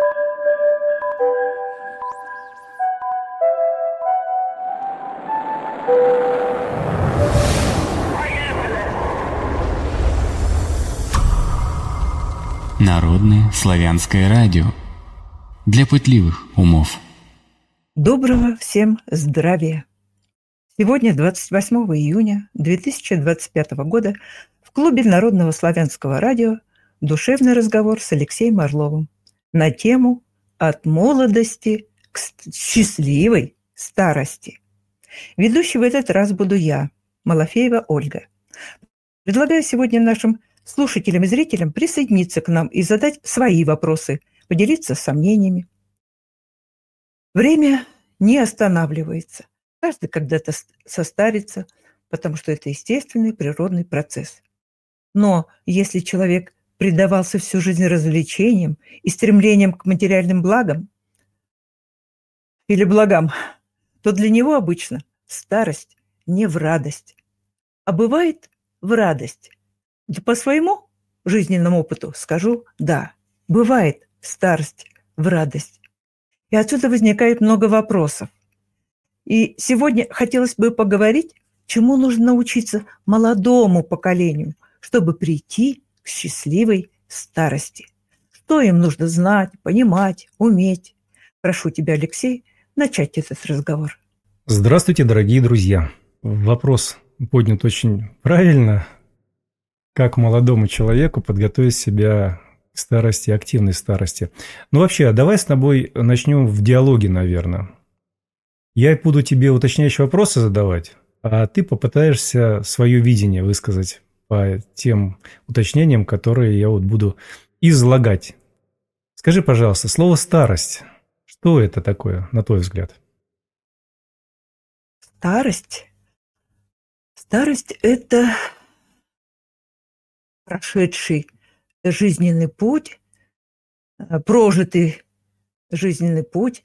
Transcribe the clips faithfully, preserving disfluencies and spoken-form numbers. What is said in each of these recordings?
Народное славянское радио для пытливых умов. Доброго всем здравия! Сегодня, двадцать восьмого июня две тысячи двадцать пятого года, в клубе Народного славянского радио душевный разговор с Алексеем Орловым на тему «От молодости к счастливой старости». Ведущей в этот раз буду я, Малафеева Ольга. Предлагаю сегодня нашим слушателям и зрителям присоединиться к нам и задать свои вопросы, поделиться сомнениями. Время не останавливается. Каждый когда-то состарится, потому что это естественный природный процесс. Но если человек предавался всю жизнь развлечениям и стремлениям к материальным благам или благам, то для него обычно старость не в радость, а бывает в радость. Да по своему жизненному опыту скажу, да, бывает старость в радость. И отсюда возникает много вопросов. И сегодня хотелось бы поговорить, чему нужно научиться молодому поколению, чтобы прийти к счастливой старости. Что им нужно знать, понимать, уметь. Прошу тебя, Алексей, начать этот разговор. Здравствуйте, дорогие друзья. Вопрос поднят очень правильно. Как молодому человеку подготовить себя к старости, активной старости. Ну вообще, давай с тобой начнем в диалоге, наверное. Я буду тебе уточняющие вопросы задавать, а ты попытаешься свое видение высказать по тем уточнениям, которые я вот буду излагать. Скажи, пожалуйста, слово «старость». Что это такое, на твой взгляд? Старость? Старость – это прошедший жизненный путь, прожитый жизненный путь,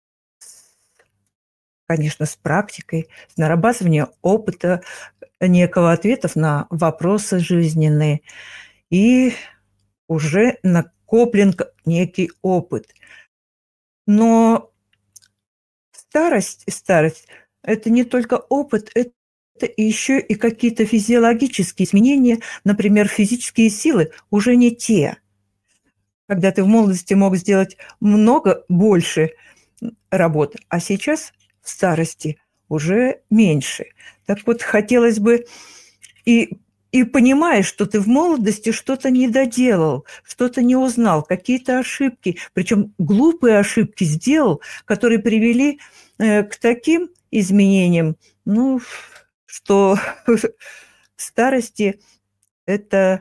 конечно, с практикой, с нарабатыванием опыта, некого ответов на вопросы жизненные, и уже накоплен некий опыт. Но старость, старость – это не только опыт, это Это еще и какие-то физиологические изменения, например, физические силы уже не те. Когда ты в молодости мог сделать много больше работ, а сейчас в старости уже меньше. Так вот, хотелось бы и, и понимаешь, что ты в молодости что-то не доделал, что-то не узнал, какие-то ошибки, причем глупые ошибки сделал, которые привели э, к таким изменениям, ну, что в старости это,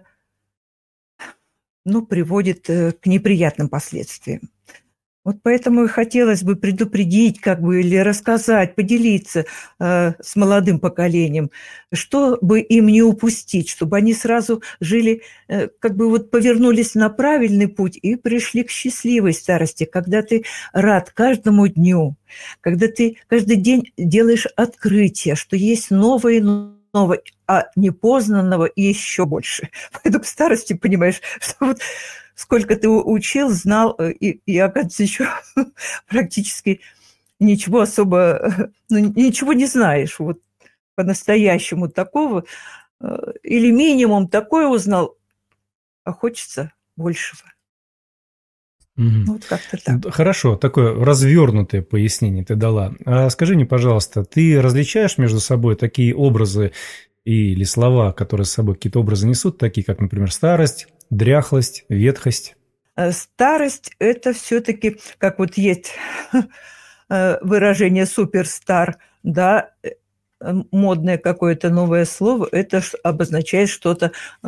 ну, приводит к неприятным последствиям. Вот поэтому и хотелось бы предупредить, как бы, или рассказать, поделиться э, с молодым поколением, чтобы им не упустить, чтобы они сразу жили, э, как бы вот повернулись на правильный путь и пришли к счастливой старости, когда ты рад каждому дню, когда ты каждый день делаешь открытие, что есть новое и новое, а непознанного и еще больше. Поэтому к старости понимаешь, что вот сколько ты учил, знал, и, и оказывается, еще практически ничего особо, ну, ничего не знаешь. Вот по-настоящему такого, или минимум такое узнал, а хочется большего. Mm-hmm. Вот как-то так. Хорошо, такое развернутое пояснение ты дала. А скажи мне, пожалуйста, ты различаешь между собой такие образы или слова, которые с собой какие-то образы несут, такие как, например, старость, дряхлость, ветхость? Старость – это все-таки, как вот есть выражение «суперстар», да, модное какое-то новое слово, это обозначает что-то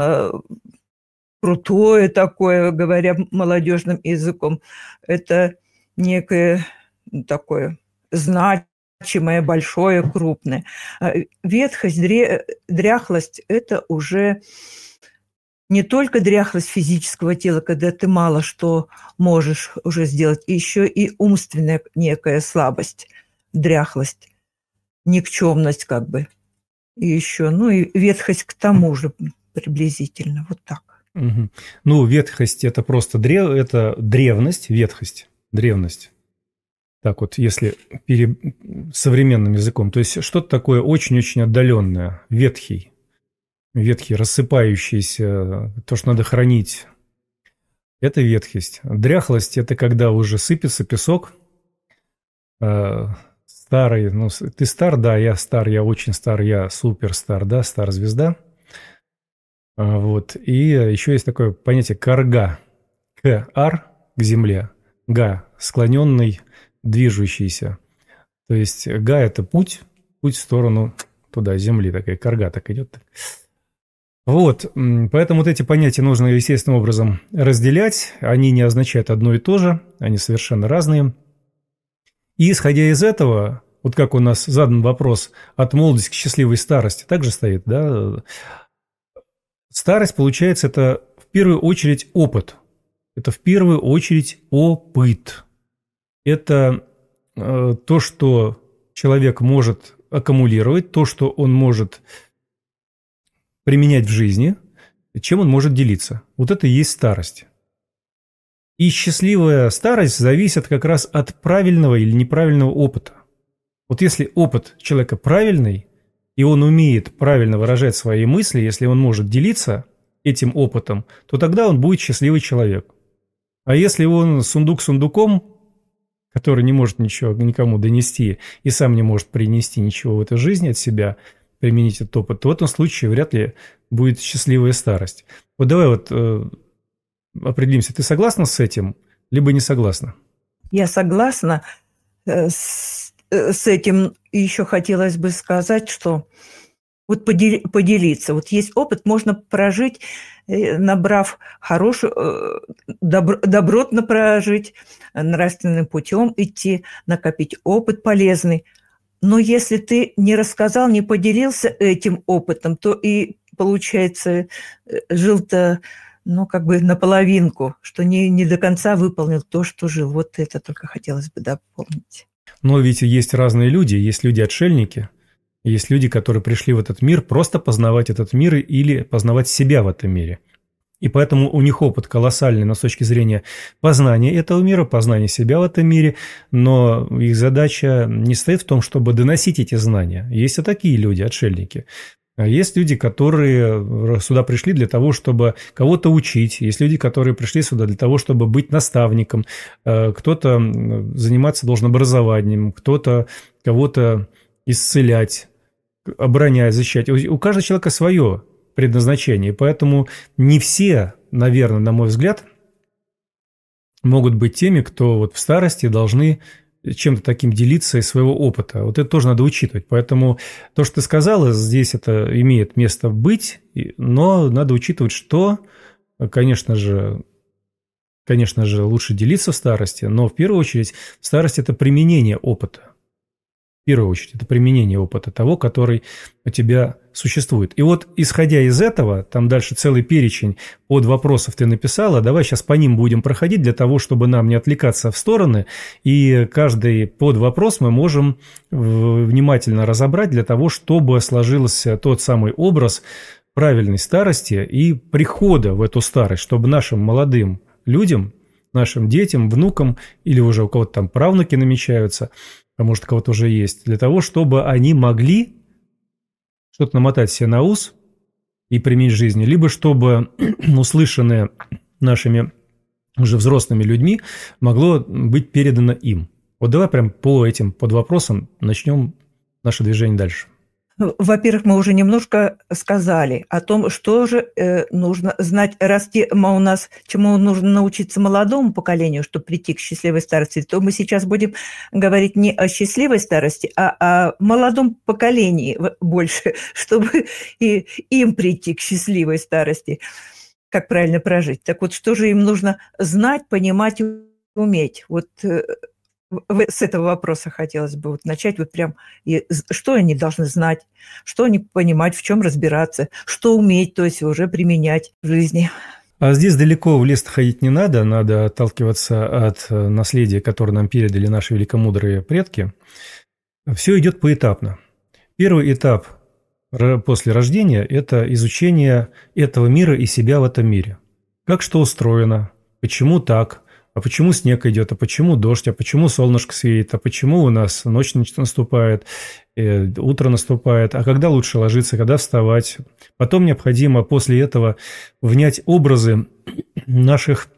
крутое такое, говоря молодежным языком. Это некое такое значимое, большое, крупное. Ветхость, дряхлость – это уже не только дряхлость физического тела, когда ты мало что можешь уже сделать, еще и умственная некая слабость, дряхлость, никчемность как бы. И еще, ну и ветхость к тому же приблизительно, вот так. Угу. Ну, ветхость – это просто древ... это древность, ветхость, древность. Так вот, если пере... современным языком. То есть, что-то такое очень-очень отдаленное, ветхий, ветхий, рассыпающийся, то, что надо хранить. Это ветхость. Дряхлость – это когда уже сыпется песок. Старый, ну, ты стар, да, я стар, я очень стар, я супер стар, да, стар-звезда. Вот. И еще есть такое понятие карга. К-ар к земле, га склоненный, движущийся. То есть га – это путь, путь в сторону туда, земли, такая карга так идет. Вот, поэтому вот эти понятия нужно естественным образом разделять, они не означают одно и то же, они совершенно разные. И исходя из этого, вот как у нас задан вопрос от молодости к счастливой старости, также стоит, да, старость, получается, это в первую очередь опыт, это в первую очередь опыт, это э, то, что человек может аккумулировать, то, что он может применять в жизни, чем он может делиться. Вот это и есть старость. И счастливая старость зависит как раз от правильного или неправильного опыта. Вот если опыт человека правильный, и он умеет правильно выражать свои мысли, если он может делиться этим опытом, то тогда он будет счастливый человек. А если он сундук сундуком, который не может ничего никому донести и сам не может принести ничего в этой жизни от себя, применить этот опыт, то в этом случае вряд ли будет счастливая старость. Вот давай вот э, определимся, ты согласна с этим, либо не согласна? Я согласна э, с, э, с этим. И еще хотелось бы сказать, что вот подели, поделиться. Вот есть опыт, можно прожить, э, набрав хорошую, э, добро, добротно прожить, нравственным путем идти, накопить опыт полезный. Но если ты не рассказал, не поделился этим опытом, то и, получается, жил-то, ну, как бы наполовинку, что не, не до конца выполнил то, что жил. Вот это только хотелось бы дополнить. Но ведь есть разные люди. Есть люди-отшельники, есть люди, которые пришли в этот мир просто познавать этот мир или познавать себя в этом мире. И поэтому у них опыт колоссальный, но с точки зрения познания этого мира, познания себя в этом мире, но их задача не стоит в том, чтобы доносить эти знания. Есть и такие люди, отшельники. Есть люди, которые сюда пришли для того, чтобы кого-то учить. Есть люди, которые пришли сюда для того, чтобы быть наставником. Кто-то заниматься должен образованием, кто-то кого-то исцелять, оборонять, защищать. У каждого человека свое предназначение. Поэтому не все, наверное, на мой взгляд, могут быть теми, кто вот в старости должны чем-то таким делиться из своего опыта. Вот это тоже надо учитывать. Поэтому то, что ты сказала, здесь это имеет место быть, но надо учитывать, что, конечно же, конечно же, лучше делиться в старости, но в первую очередь старость – это применение опыта. В первую очередь, это применение опыта того, который у тебя существует. И вот, исходя из этого, там дальше целый перечень под вопросов ты написала, давай сейчас по ним будем проходить для того, чтобы нам не отвлекаться в стороны, и каждый под вопрос мы можем внимательно разобрать для того, чтобы сложился тот самый образ правильной старости и прихода в эту старость, чтобы нашим молодым людям, нашим детям, внукам, или уже у кого-то там правнуки намечаются, а может, у кого-то уже есть, для того, чтобы они могли что-то намотать себе на ус и применить в жизни, либо чтобы услышанное нашими уже взрослыми людьми могло быть передано им. Вот давай прям по этим под вопросам начнем наше движение дальше. Во-первых, мы уже немножко сказали о том, что же э, нужно знать, раз тема у нас, чему нужно научиться молодому поколению, чтобы прийти к счастливой старости, то мы сейчас будем говорить не о счастливой старости, а о молодом поколении больше, чтобы и им прийти к счастливой старости, как правильно прожить. Так вот, что же им нужно знать, понимать и уметь? Вот э, с этого вопроса хотелось бы вот начать, вот прям, и что они должны знать, что они понимать, в чем разбираться, что уметь, то есть уже применять в жизни. А здесь далеко в лес ходить не надо, надо отталкиваться от наследия, которое нам передали наши великомудрые предки. Все идет поэтапно. Первый этап после рождения – это изучение этого мира и себя в этом мире. как что устроено, почему так, а почему снег идет, а почему дождь, а почему солнышко светит, а почему у нас ночь наступает, э, утро наступает, а когда лучше ложиться, когда вставать. Потом необходимо после этого внять образы наших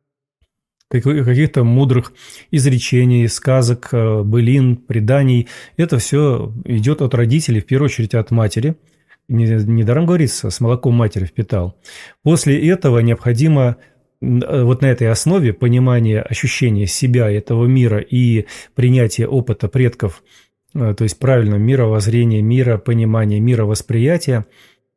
каких-то мудрых изречений, сказок, былин, преданий. Это все идет от родителей, в первую очередь от матери. Недаром говорится, с молоком матери впитал. После этого необходимо вот на этой основе понимания, ощущения себя, этого мира и принятия опыта предков, то есть правильного мировоззрения, мира, понимания, мировосприятия,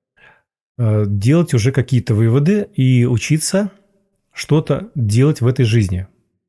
делать уже какие-то выводы и учиться что-то делать в этой жизни.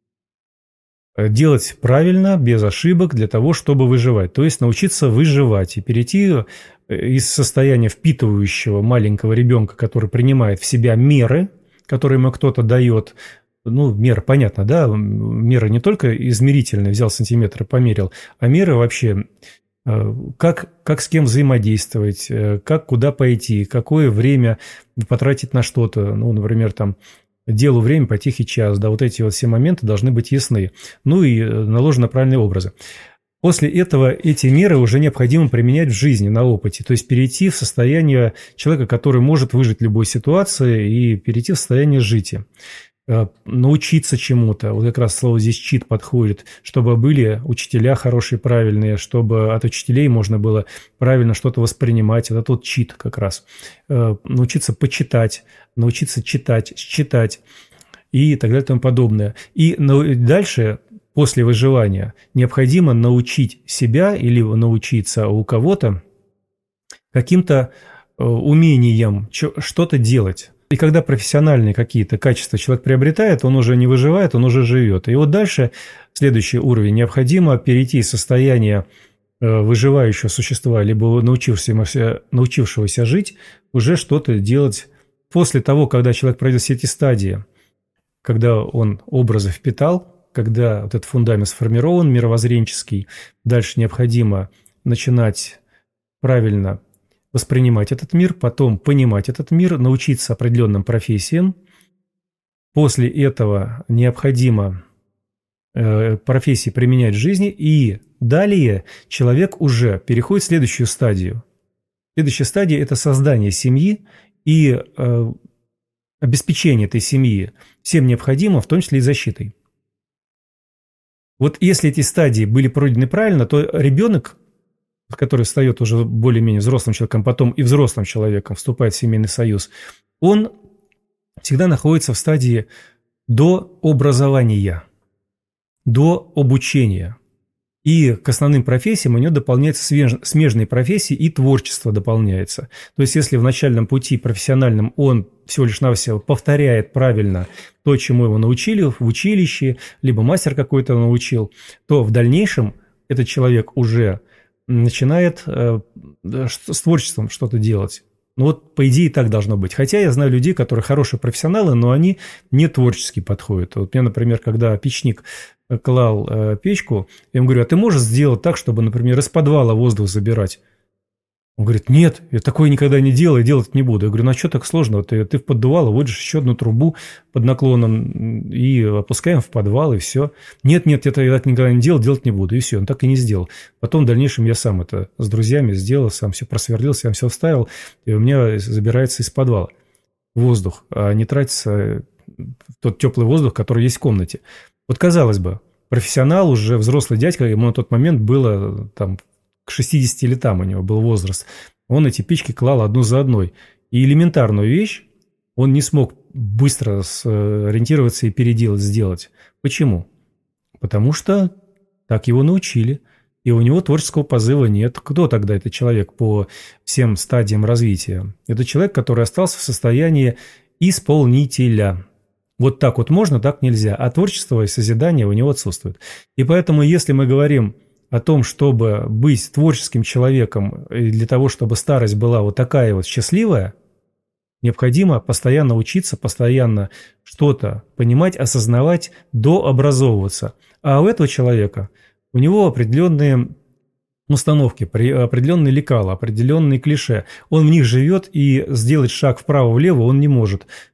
Делать правильно, без ошибок, для того, чтобы выживать. То есть научиться выживать и перейти из состояния впитывающего маленького ребенка, который принимает в себя меры, которые ему кто-то дает. Ну, меры, понятно, да? Меры не только измерительные, взял сантиметр и померил, а меры вообще, как, как с кем взаимодействовать, как куда пойти, какое время потратить на что-то. Ну, например, там, делу время по тихий час, да, вот эти вот все моменты должны быть ясны. Ну и наложены правильные образы. После этого эти меры уже необходимо применять в жизни, на опыте, то есть перейти в состояние человека, который может выжить в любой ситуации, и перейти в состояние жития. Научиться чему-то, вот как раз слово здесь «чит» подходит, чтобы были учителя хорошие, правильные, чтобы от учителей можно было правильно что-то воспринимать, это тот чит как раз. Научиться почитать, научиться читать, считать и так далее и тому подобное. И дальше, после выживания, необходимо научить себя или научиться у кого-то каким-то умением что-то делать. И когда профессиональные какие-то качества человек приобретает, он уже не выживает, он уже живет. И вот дальше, следующий уровень, необходимо перейти из состояния выживающего существа, либо научившегося, научившегося жить, уже что-то делать после того, когда человек пройдет все эти стадии, когда он образы впитал, когда вот этот фундамент сформирован, мировоззренческий, дальше необходимо начинать правильно воспринимать этот мир, потом понимать этот мир, научиться определенным профессиям. После этого необходимо э, профессии применять в жизни, и далее человек уже переходит в следующую стадию. Следующая стадия – это создание семьи и э, обеспечение этой семьи всем необходимым, в том числе и защитой. Вот если эти стадии были пройдены правильно, то ребенок, который встает уже более-менее взрослым человеком, потом и взрослым человеком вступает в семейный союз, он всегда находится в стадии до образования, до обучения. И к основным профессиям у него дополняются смежные профессии, и творчество дополняется. То есть, если в начальном пути профессиональном он всего лишь навсего повторяет правильно то, чему его научили в училище, либо мастер какой-то научил, то в дальнейшем этот человек уже начинает э, с творчеством что-то делать. Ну вот, по идее, так должно быть. Хотя я знаю людей, которые хорошие профессионалы, но они не творчески подходят. Вот мне, например, когда печник клал э, печку, я ему говорю, а ты можешь сделать так, чтобы, например, из подвала воздух забирать? Он говорит, нет, я такое никогда не делал и делать не буду. Я говорю, ну а что так сложно? Ты, ты в поддувало вводишь еще одну трубу под наклоном и опускаем в подвал, и все. Нет, нет, я так никогда не делал, делать не буду. И все, он так и не сделал. Потом в дальнейшем я сам это с друзьями сделал, сам все просверлил, сам все вставил, и у меня забирается из подвала воздух, а не тратится тот теплый воздух, который есть в комнате. Вот казалось бы, профессионал, уже взрослый дядька, ему на тот момент было там к шестидесяти летам у него был возраст, он эти печки клал одну за одной. И элементарную вещь он не смог быстро ориентироваться и переделать, сделать. Почему? Потому что так его научили, и у него творческого позыва нет. Кто тогда этот человек по всем стадиям развития? Это человек, который остался в состоянии исполнителя. Вот так вот можно, так нельзя. А творчество и созидание у него отсутствует. И поэтому, если мы говорим о том, чтобы быть творческим человеком, и для того, чтобы старость была вот такая вот счастливая, необходимо постоянно учиться, постоянно что-то понимать, осознавать, дообразовываться. А у этого человека, у него определенные установки, определенные лекала, определенные клише. Он в них живет, и сделать шаг вправо-влево он не может.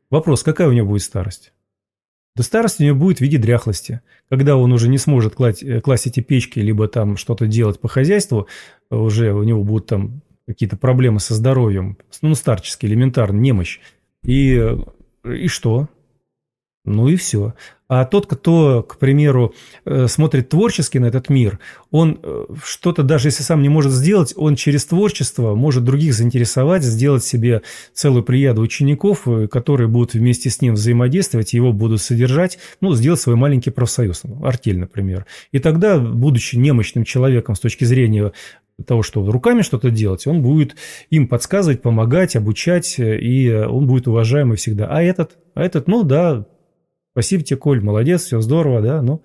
Вопрос, какая у него будет старость? Да старость у него будет в виде дряхлости. Когда он уже не сможет класть, класть эти печки, либо там что-то делать по хозяйству, уже у него будут там какие-то проблемы со здоровьем, ну, старческие, элементарно, немощь. И, и что? Ну и все. А тот, кто, к примеру, смотрит творчески на этот мир, он что-то, даже если сам не может сделать, он через творчество может других заинтересовать, сделать себе целую плеяду учеников, которые будут вместе с ним взаимодействовать, его будут содержать, ну, сделать свой маленький профсоюз, артель, например. И тогда, будучи немощным человеком с точки зрения того, что руками что-то делать, он будет им подсказывать, помогать, обучать, и он будет уважаемый всегда. А этот, а этот, ну да, спасибо тебе, Коль, молодец, все здорово, да, ну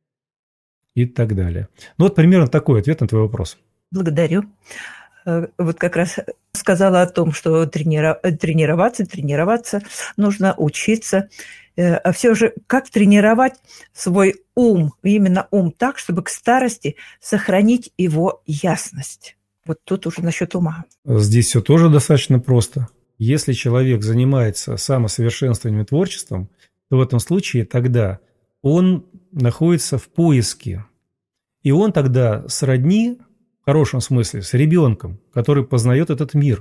и так далее. Ну вот примерно такой ответ на твой вопрос. Благодарю. Вот как раз сказала о том, что тренира... тренироваться, тренироваться, нужно учиться. А все же, как тренировать свой ум, именно ум так, чтобы к старости сохранить его ясность? Вот тут уже насчет ума. Здесь все тоже достаточно просто. Если человек занимается самосовершенствованием и творчеством, то в этом случае тогда он находится в поиске. И он тогда сродни, в хорошем смысле, с ребенком, который познает этот мир.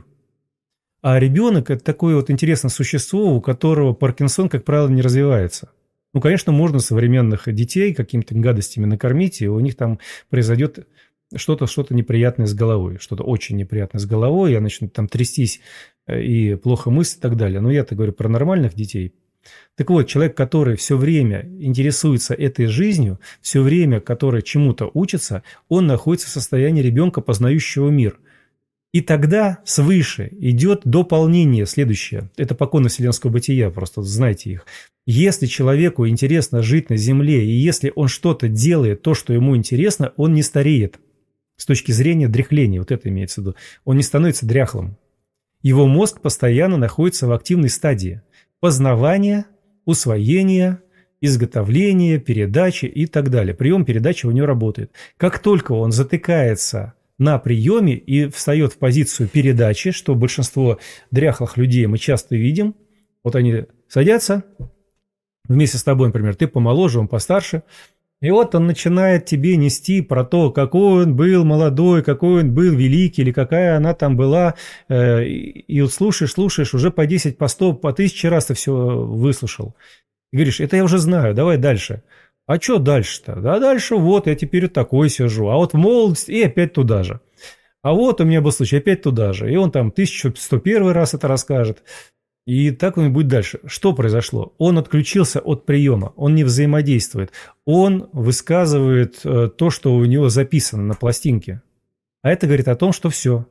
А ребенок – это такое вот интересное существо, у которого Паркинсон, как правило, не развивается. Ну, конечно, можно современных детей какими-то гадостями накормить, и у них там произойдет что-то, что-то неприятное с головой, что-то очень неприятное с головой, и они начнут там трястись и плохо мыслить и так далее. Но я-то говорю про нормальных детей. Так вот, человек, который все время интересуется этой жизнью, все время, который чему-то учится, он находится в состоянии ребенка, познающего мир. И тогда свыше идет дополнение следующее. Это поконы вселенского бытия, просто знайте их. Если человеку интересно жить на Земле, и если он что-то делает, то, что ему интересно, он не стареет. С точки зрения дряхления, вот это имеется в виду. Он не становится дряхлым. Его мозг постоянно находится в активной стадии познавания, усвоения, изготовления, передачи и так далее. Прием передачи у него работает. Как только он затыкается на приеме и встает в позицию передачи, что большинство дряхлых людей мы часто видим, вот они садятся вместе с тобой, например, ты помоложе, он постарше, и вот он начинает тебе нести про то, какой он был молодой, какой он был великий, или какая она там была, и вот слушаешь, слушаешь, уже по десять, по сто, по тысяче раз ты все выслушал. И говоришь, это я уже знаю, давай дальше. А что дальше-то? Да дальше вот, я теперь такой сижу, а вот в молодости и опять туда же. А вот у меня был случай, опять туда же. И он там тысяча сто первый раз это расскажет. И так он будет дальше. Что произошло? Он отключился от приема, он не взаимодействует. Он высказывает то, что у него записано на пластинке. А это говорит о том, что все.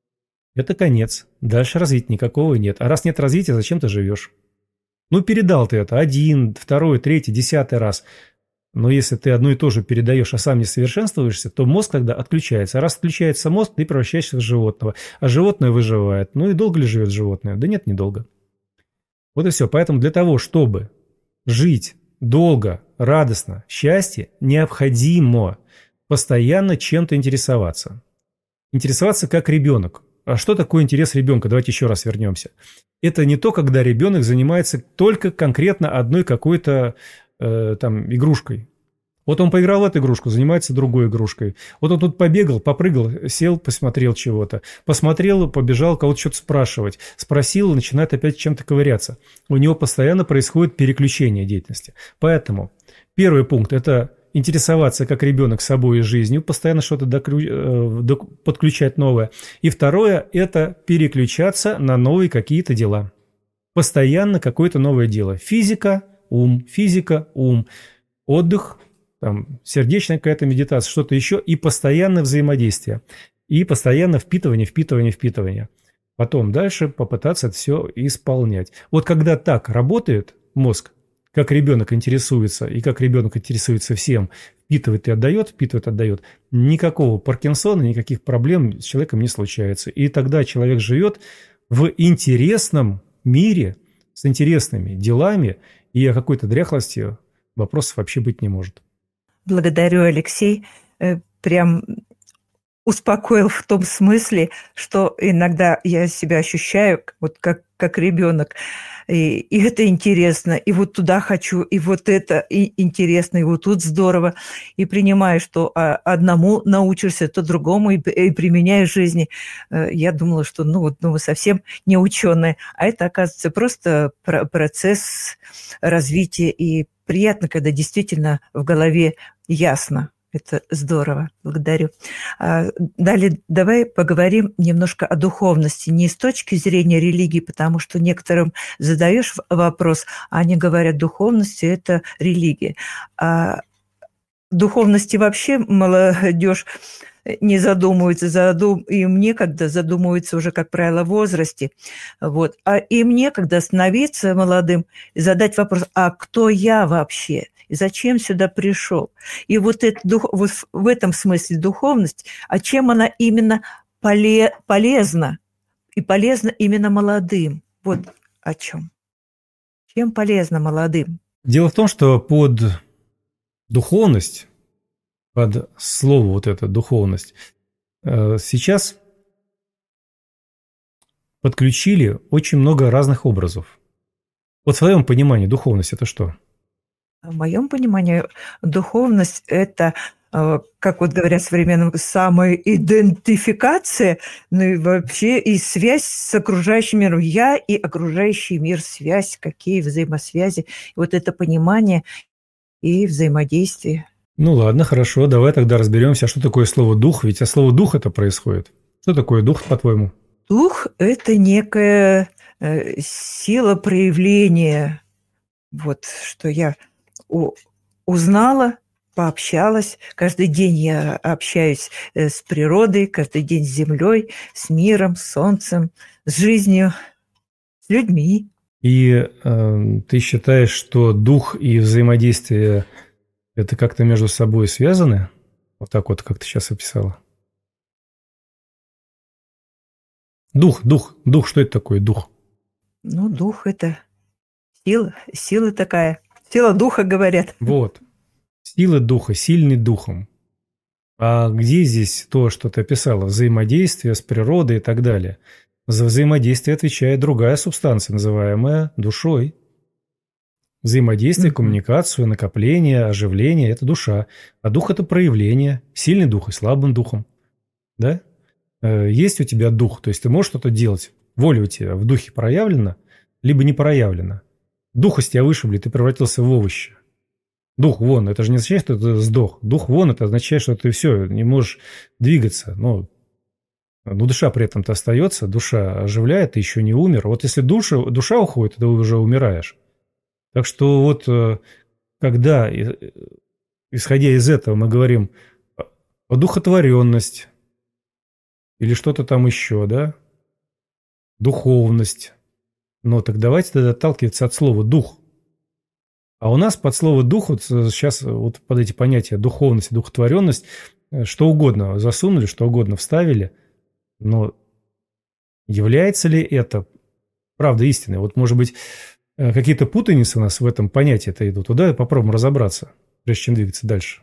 Это конец. Дальше развития никакого нет. А раз нет развития, зачем ты живешь? Ну, передал ты это один, второй, третий, десятый раз. Но если ты одно и то же передаешь, а сам не совершенствуешься, то мозг тогда отключается. А раз отключается мозг, ты превращаешься в животного. А животное выживает. Ну и долго ли живет животное? Да нет, недолго. Вот и все. Поэтому для того, чтобы жить долго, радостно, счастье, необходимо постоянно чем-то интересоваться. Интересоваться как ребенок. А что такое интерес ребенка? Давайте еще раз вернемся. Это не то, когда ребенок занимается только конкретно одной какой-то э, там игрушкой. Вот он поиграл в эту игрушку, занимается другой игрушкой. Вот он тут побегал, попрыгал, сел, посмотрел чего-то. Посмотрел, побежал кого-то что-то спрашивать. Спросил, начинает опять чем-то ковыряться. У него постоянно происходит переключение деятельности. Поэтому первый пункт – это интересоваться как ребенок собой и жизнью, постоянно что-то доклю... подключать новое. И второе – это переключаться на новые какие-то дела. Постоянно какое-то новое дело. Физика – ум, физика – ум, отдых – там, сердечная какая-то медитация, что-то еще, и постоянное взаимодействие, и постоянно впитывание, впитывание, впитывание. Потом дальше попытаться это все исполнять. Вот когда так работает мозг, как ребенок интересуется, и как ребенок интересуется всем, впитывает и отдает, впитывает и отдает, никакого Паркинсона, никаких проблем с человеком не случается. И тогда человек живет в интересном мире, с интересными делами, и о какой-то дряхлости вопросов вообще быть не может. Благодарю, Алексей. Прям успокоил в том смысле, что иногда я себя ощущаю вот как, как ребенок. И, и это интересно, и вот туда хочу, и вот это и интересно, и вот тут здорово. И принимаю, что одному научишься, то другому, и, и применяю в жизни. Я думала, что ну вот ну, вы совсем не ученые. А это, оказывается, просто процесс развития. И приятно, когда действительно в голове ясно. Это здорово, благодарю. Далее давай поговорим немножко о духовности. Не с точки зрения религии, потому что некоторым задаешь вопрос, а они говорят, духовность – это религия. А духовности вообще молодежь не задумывается, задум... им некогда задумывается уже, как правило, в возрасте. Вот. А им некогда остановиться молодым и задать вопрос, а кто я вообще? И зачем сюда пришел? И вот, это, вот в этом смысле духовность, а чем она именно поле, полезна? И полезна именно молодым. Вот о чем. Чем полезна молодым? Дело в том, что под духовность, под слово вот это духовность, сейчас подключили очень много разных образов. Вот в своем понимании духовность – это что? В моем понимании, духовность – это, как вот говорят современным, самоидентификация, ну и вообще и связь с окружающим миром. Я и окружающий мир, связь, какие взаимосвязи. И вот это понимание и взаимодействие. Ну ладно, хорошо, давай тогда разберемся, что такое слово «дух», ведь от слова «дух» это происходит. Что такое дух, по-твоему? Дух – это некая э, сила проявления, вот что я узнала, пообщалась. Каждый день я общаюсь с природой, каждый день с землей, с миром, с солнцем, с жизнью, с людьми. И э, ты считаешь, что дух и взаимодействие – это как-то между собой связаны? Вот так вот, как ты сейчас описала. Дух, дух, дух, что это такое дух? Ну, дух – это сила, сила такая. Сила духа, говорят. Вот. Сила духа, сильный духом. А где здесь то, что ты описала? Взаимодействие с природой и так далее. За взаимодействие отвечает другая субстанция, называемая душой. Взаимодействие, mm-hmm. коммуникацию, накопление, оживление – это душа. А дух – это проявление. Сильный дух и слабым духом. Да? Есть у тебя дух, то есть ты можешь что-то делать. Воля у тебя в духе проявлена, либо не проявлена. Дух из тебя вышибли, ты превратился в овощи. Дух вон, это же не означает, что ты сдох. Дух вон, это означает, что ты все, не можешь двигаться. Но, но душа при этом-то остается, душа оживляет, ты еще не умер. Вот если душа, душа уходит, ты уже умираешь. Так что вот когда, исходя из этого, мы говорим о духотворенности или что-то там еще, да, духовность, ну так давайте тогда отталкиваться от слова «дух». А у нас под слово «дух» вот сейчас вот под эти понятия духовность и духотворенность что угодно засунули, что угодно вставили, но является ли это правда истиной? Вот, может быть, какие-то путаницы у нас в этом понятии-то идут. Вот давай попробуем разобраться, прежде чем двигаться дальше.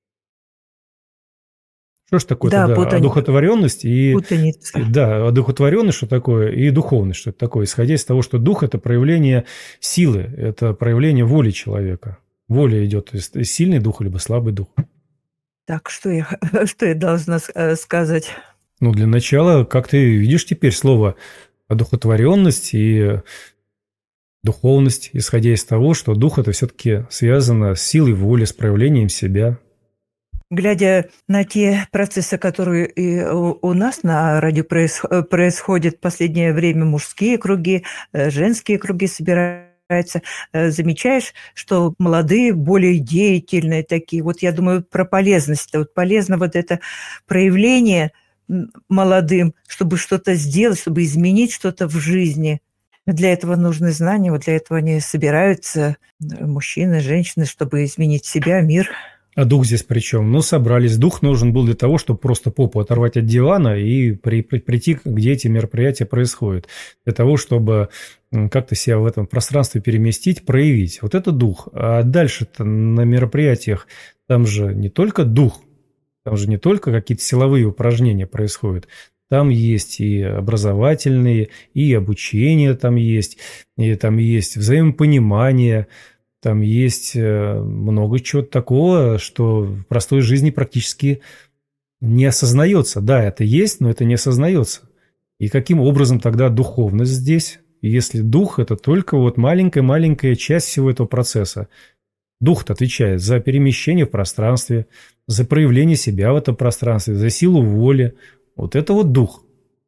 Что ж такое да, тогда путани... одухотворенность и... Путаница. Да, одухотворенность, что такое, и духовность, что это такое. Исходя из того, что дух – это проявление силы, это проявление воли человека. Воля идет из сильный дух, либо слабый дух. Так, что я, что я должна сказать? Ну, для начала, как ты видишь теперь слово одухотворенность и духовность, исходя из того, что дух – это все-таки связано с силой воли, с проявлением себя. Глядя на те процессы, которые и у нас на радио происходят в последнее время, мужские круги, женские круги собираются, замечаешь, что молодые более деятельные такие. Вот я думаю про полезность. Вот полезно вот это проявление молодым, чтобы что-то сделать, чтобы изменить что-то в жизни. Для этого нужны знания, вот для этого они собираются, мужчины, женщины, чтобы изменить себя, мир. А дух здесь при чем? Ну, собрались. Дух нужен был для того, чтобы просто попу оторвать от дивана и при, при, прийти, где эти мероприятия происходят. Для того, чтобы как-то себя в этом пространстве переместить, проявить. Вот это дух. А дальше-то на мероприятиях там же не только дух, Там же не только какие-то силовые упражнения происходят. Там есть и образовательные, и обучение там есть, и там есть взаимопонимание, там есть много чего такого, что в простой жизни практически не осознается. Да, это есть, но это не осознается. И каким образом тогда духовность здесь? Если дух – это только вот маленькая-маленькая часть всего этого процесса. Дух-то отвечает за перемещение в пространстве, за проявление себя в этом пространстве, за силу воли. Вот это вот дух.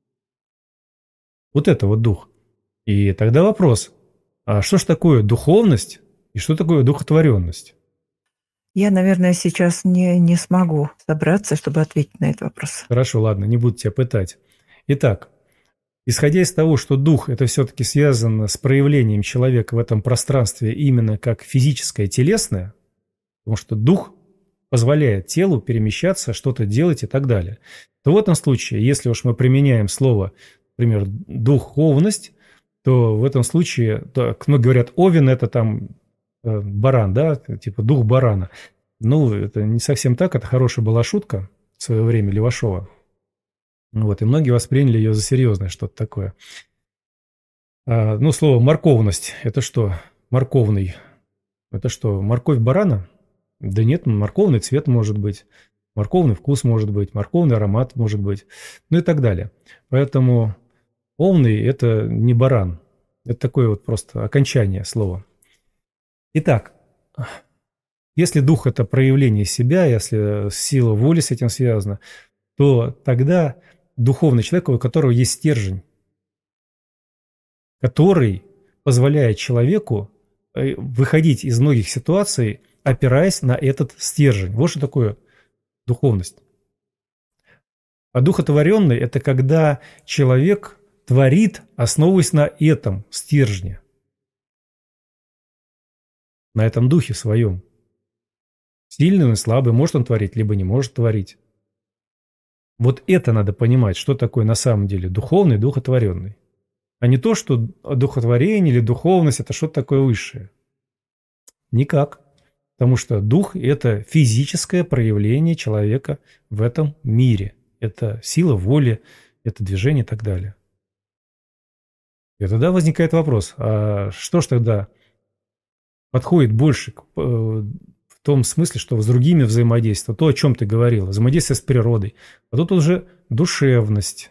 Вот это вот дух. И тогда вопрос, а что ж такое духовность и что такое духотворенность? Я, наверное, сейчас не, не смогу собраться, чтобы ответить на этот вопрос. Хорошо, ладно, не буду тебя пытать. Итак, исходя из того, что дух – это все-таки связано с проявлением человека в этом пространстве именно как физическое, телесное, потому что дух позволяет телу перемещаться, что-то делать и так далее, то в этом случае, если уж мы применяем слово, например, духовность, то в этом случае, то, ну, говорят, овен – это там э, баран, да, типа дух барана. Ну, это не совсем так, это хорошая была шутка в свое время Левашова. Вот, и многие восприняли ее за серьезное что-то такое. А, ну, слово «морковность» – это что? Морковный. Это что, морковь барана? Да нет, морковный цвет может быть, морковный вкус может быть, морковный аромат может быть, ну и так далее. Поэтому овный – это не баран. Это такое вот просто окончание слова. Итак, если дух – это проявление себя, если сила воли с этим связана, то тогда духовный человек, у которого есть стержень, который позволяет человеку выходить из многих ситуаций, опираясь на этот стержень. Вот что такое духовность. А духотворенный – это когда человек творит, основываясь на этом стержне, на этом духе своем. Сильный он и слабый, может он творить, либо не может творить. Вот это надо понимать, что такое на самом деле духовный, духотворенный. А не то, что духотворение или духовность – это что-то такое высшее. Никак. Потому что дух – это физическое проявление человека в этом мире. Это сила воли, это движение и так далее. И тогда возникает вопрос, а что ж тогда подходит больше к, в том смысле, что с другими взаимодействие, то, о чем ты говорила, взаимодействие с природой. А тут уже душевность.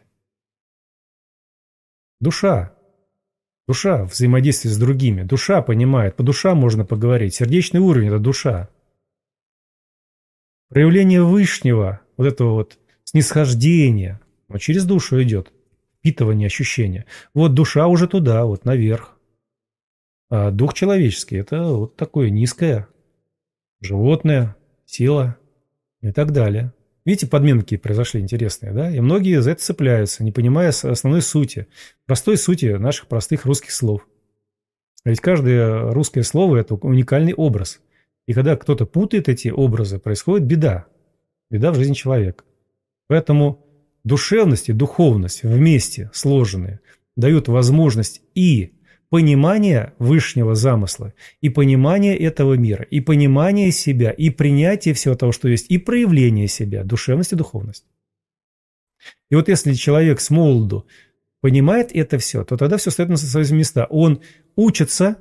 Душа. Душа в взаимодействии с другими. Душа понимает, по душам можно поговорить. Сердечный уровень – это душа. Проявление Вышнего, вот этого вот снисхождения, вот через душу идет. Впитывание, ощущения. Вот душа уже туда, вот наверх. А дух человеческий – это вот такое низкое, животное, сила и так далее. Видите, подменки произошли интересные, да? И многие за это цепляются, не понимая основной сути, простой сути наших простых русских слов. А ведь каждое русское слово – это уникальный образ. И когда кто-то путает эти образы, происходит беда. Беда в жизни человека. Поэтому душевность и духовность вместе сложенные дают возможность и понимание высшего замысла, и понимание этого мира, и понимание себя, и принятие всего того, что есть, и проявление себя, душевность и духовность. И вот если человек с молоду понимает это все, то тогда все стоит на свои места. Он учится,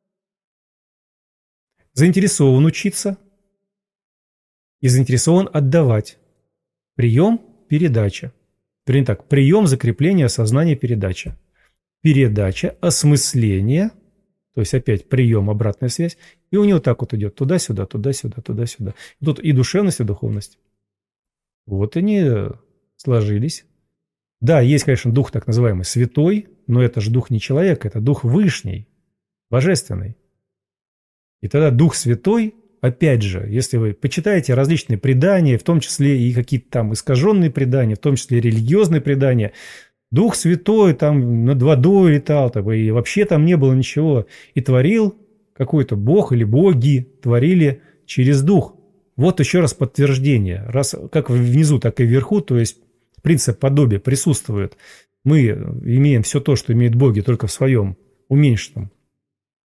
заинтересован учиться и заинтересован отдавать. Прием, передача. Вернее так, прием, закрепление, осознание, передача. Передача, осмысление, то есть опять прием, обратная связь, и у него так вот идет туда-сюда, туда-сюда, туда-сюда. И тут и душевность, и духовность. Вот они сложились. Да, есть, конечно, дух так называемый святой, но это же дух не человека, это дух вышний, божественный. И тогда дух святой, опять же, если вы почитаете различные предания, в том числе и какие-то там искаженные предания, в том числе и религиозные предания, Дух Святой там над водой летал, там, и вообще там не было ничего. И творил какой-то Бог или боги, творили через Дух. Вот еще раз подтверждение. Раз как внизу, так и вверху, то есть принцип подобия присутствует. Мы имеем все то, что имеют боги, только в своем уменьшенном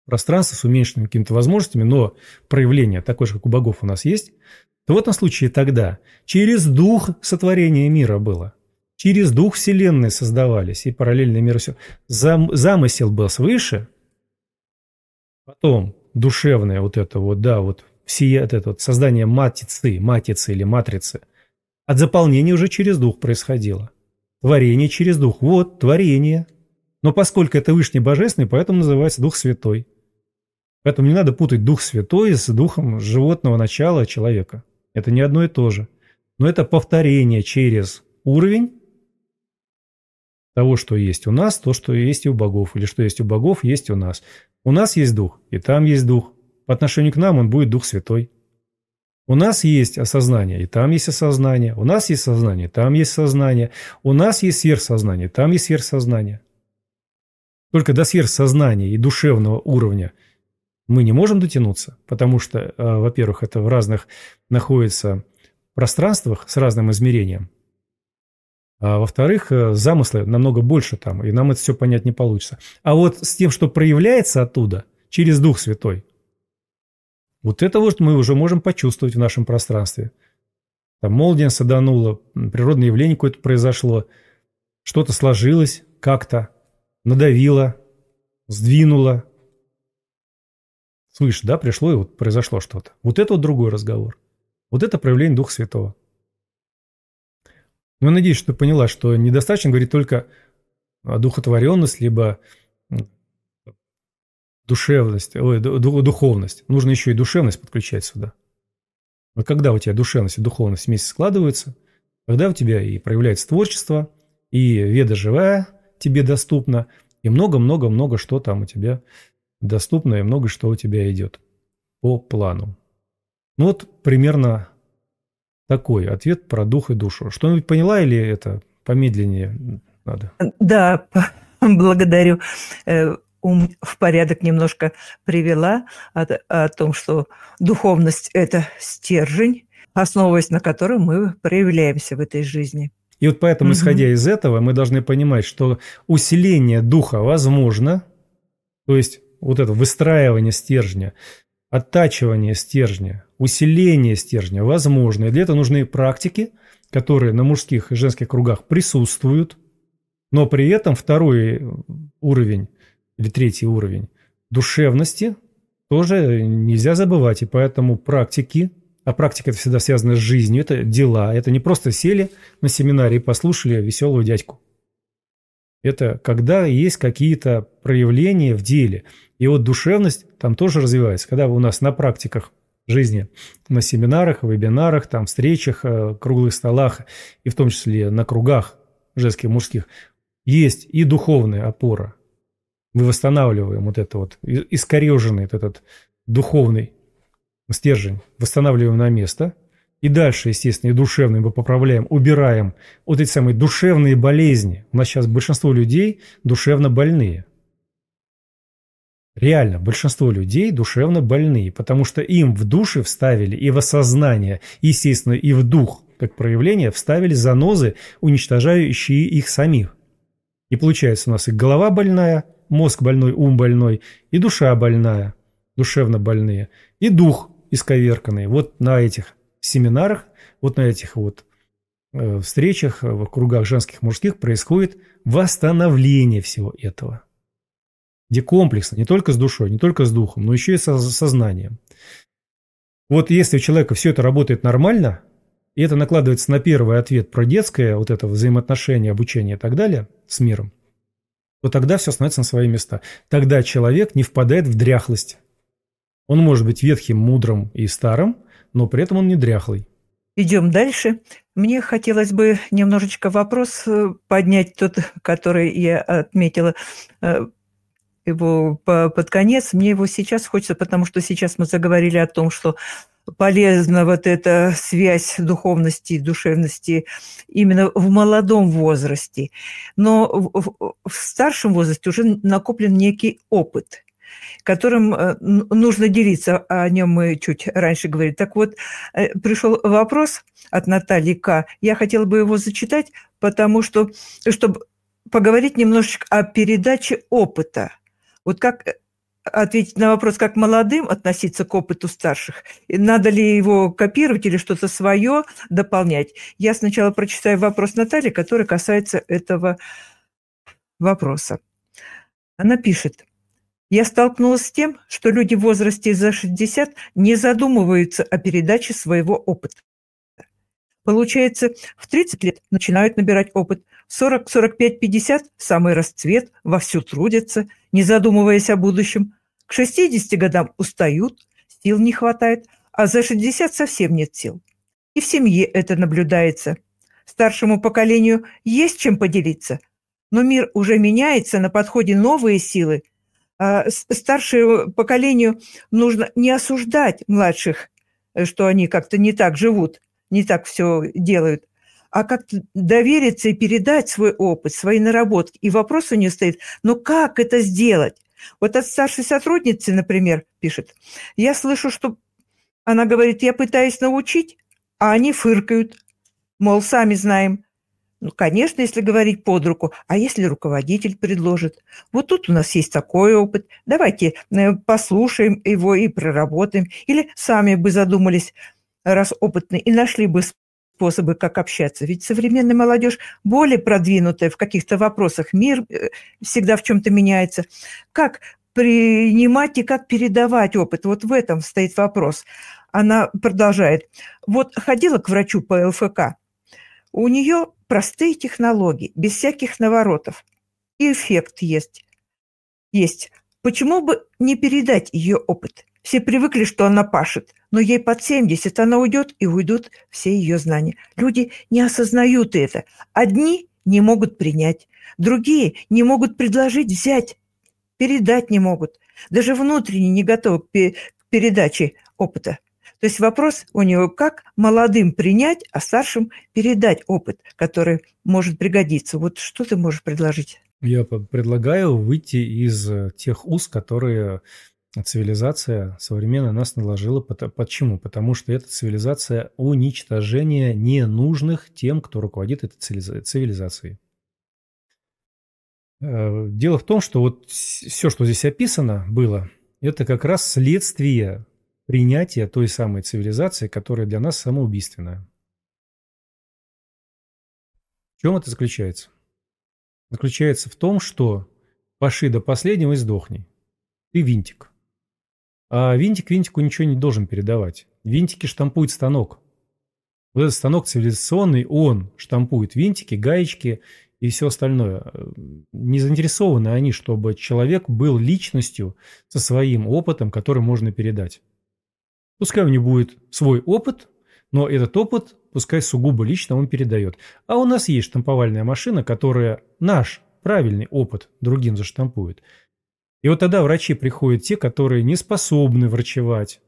пространство с уменьшенными какими-то возможностями, но проявление такое же, как у богов у нас есть, то в этом случае тогда через дух сотворения мира было, через дух Вселенной создавались и параллельный мир. Все. Зам, замысел был свыше, потом душевное вот это вот, да, вот все это вот создание матицы, матицы или матрицы, от заполнения уже через дух происходило. Творение через дух. Вот, творение. Но поскольку это Вышний Божественный, поэтому называется Дух Святой. Поэтому не надо путать Дух Святой с духом животного начала человека. Это не одно и то же. Но это повторение через уровень того, что есть у нас, то, что есть и у богов. Или что есть у богов, есть у нас. У нас есть дух, и там есть дух. По отношению к нам он будет Дух Святой. У нас есть осознание, и там есть осознание. У нас есть сознание, там есть сознание. У нас есть сверхсознание, там есть сверхсознание. Только до сверхсознания и душевного уровня мы не можем дотянуться, потому что, во-первых, это в разных находится пространствах с разным измерением, а во-вторых, замыслы намного больше там, и нам это все понять не получится. А вот с тем, что проявляется оттуда, через Дух Святой, вот это вот мы уже можем почувствовать в нашем пространстве. Там молния саданула, природное явление какое-то произошло, что-то сложилось как-то, надавило, сдвинуло. Свыше, да, пришло и вот произошло что-то. Вот это вот другой разговор. Вот это проявление Духа Святого. Но я надеюсь, что ты поняла, что недостаточно говорить только о духотворенности, либо душевность, ой, духовность. Нужно еще и душевность подключать сюда. Вот когда у тебя душевность и духовность вместе складываются, тогда у тебя и проявляется творчество, и веда живая тебе доступна, и много-много-много что там у тебя доступно, и много что у тебя идет по плану. Ну вот примерно такой ответ про дух и душу. Что-нибудь поняла или это помедленнее надо? Да, благодарю. Ум в порядок немножко привела о, о том, что духовность – это стержень, основываясь на котором мы проявляемся в этой жизни. И вот поэтому, исходя угу. из этого, мы должны понимать, что усиление духа возможно, то есть вот это выстраивание стержня, оттачивание стержня, усиление стержня возможно. И для этого нужны практики, которые на мужских и женских кругах присутствуют, но при этом второй уровень или третий уровень душевности тоже нельзя забывать. И поэтому практики, а практика это всегда связана с жизнью, это дела. Это не просто сели на семинаре и послушали веселого дядьку. Это когда есть какие-то проявления в деле. И вот душевность там тоже развивается. Когда у нас на практиках жизни, на семинарах, вебинарах, там, встречах, круглых столах, и в том числе на кругах женских и мужских, есть и духовная опора. Мы восстанавливаем вот это вот искореженный вот этот духовный стержень, восстанавливаем на место. И дальше, естественно, и душевный мы поправляем, убираем вот эти самые душевные болезни. У нас сейчас большинство людей душевно больные. Реально, большинство людей душевно больные, потому что им в души вставили и в осознание, естественно, и в дух, как проявление, вставили занозы, уничтожающие их самих. И получается у нас и голова больная, мозг больной, ум больной, и душа больная, душевно больные, и дух исковерканный. Вот на этих семинарах, вот на этих вот э, встречах в кругах женских, мужских происходит восстановление всего этого. Где комплексно, не только с душой, не только с духом, но еще и со сознанием. Вот если у человека все это работает нормально, и это накладывается на первый ответ про детское, вот это взаимоотношение, обучение и так далее с миром, то тогда все становится на свои места. Тогда человек не впадает в дряхлость. Он может быть ветхим, мудрым и старым, но при этом он не дряхлый. Идем дальше. Мне хотелось бы немножечко вопрос поднять тот, который я отметила его под конец. Мне его сейчас хочется, потому что сейчас мы заговорили о том, что полезна вот эта связь духовности и душевности именно в молодом возрасте. Но в, в старшем возрасте уже накоплен некий опыт, которым нужно делиться, о нем мы чуть раньше говорили. Так вот, пришел вопрос от Натальи К. Я хотела бы его зачитать, потому что, чтобы поговорить немножечко о передаче опыта. Вот как ответить на вопрос, как молодым относиться к опыту старших, и надо ли его копировать или что-то свое дополнять. Я сначала прочитаю вопрос Натальи, который касается этого вопроса. Она пишет. Я столкнулась с тем, что люди в возрасте за шестьдесят не задумываются о передаче своего опыта. Получается, в тридцать лет начинают набирать опыт, в сорок, сорок пять, пятьдесят – самый расцвет, вовсю трудятся, не задумываясь о будущем. К шестидесяти годам устают, сил не хватает, а за шестьдесят совсем нет сил. И в семье это наблюдается. Старшему поколению есть чем поделиться, но мир уже меняется, на подходе новые силы. А старшему поколению нужно не осуждать младших, что они как-то не так живут, не так все делают, а как-то довериться и передать свой опыт, свои наработки. И вопрос у нее стоит, ну как это сделать? Вот от старшей сотрудницы, например, пишет, я слышу, что она говорит, я пытаюсь научить, а они фыркают, мол, сами знаем. Ну, конечно, если говорить под руку, а если руководитель предложит? Вот тут у нас есть такой опыт, давайте послушаем его и проработаем. Или сами бы задумались, раз опытные, и нашли бы способы, как общаться. Ведь современная молодежь более продвинутая в каких-то вопросах. Мир всегда в чем-то меняется. Как принимать и как передавать опыт? Вот в этом стоит вопрос. Она продолжает. Вот ходила к врачу по эл эф ка. У нее простые технологии, без всяких наворотов. И эффект есть. Есть. Почему бы не передать ее опыт? Все привыкли, что она пашет, но ей под семьдесят, она уйдет, и уйдут все ее знания. Люди не осознают это. Одни не могут принять, другие не могут предложить взять, передать не могут. Даже внутренне не готовы к передаче опыта. То есть вопрос у него, как молодым принять, а старшим передать опыт, который может пригодиться. Вот что ты можешь предложить? Я предлагаю выйти из тех уз, которые цивилизация современная нас наложила. Почему? Потому что это цивилизация уничтожения ненужных тем, кто руководит этой цивилизацией. Дело в том, что вот все, что здесь описано было, это как раз следствие принятия той самой цивилизации, которая для нас самоубийственная. В чем это заключается? Заключается в том, что паши до последнего и сдохни. Ты винтик. А винтик винтику ничего не должен передавать. Винтики штампует станок. Вот этот станок цивилизационный, он штампует винтики, гаечки и все остальное. Не заинтересованы они, чтобы человек был личностью со своим опытом, который можно передать. Пускай у него будет свой опыт, но этот опыт, пускай сугубо лично он передает. А у нас есть штамповальная машина, которая наш правильный опыт другим заштампует. И вот тогда врачи приходят те, которые не способны врачевать.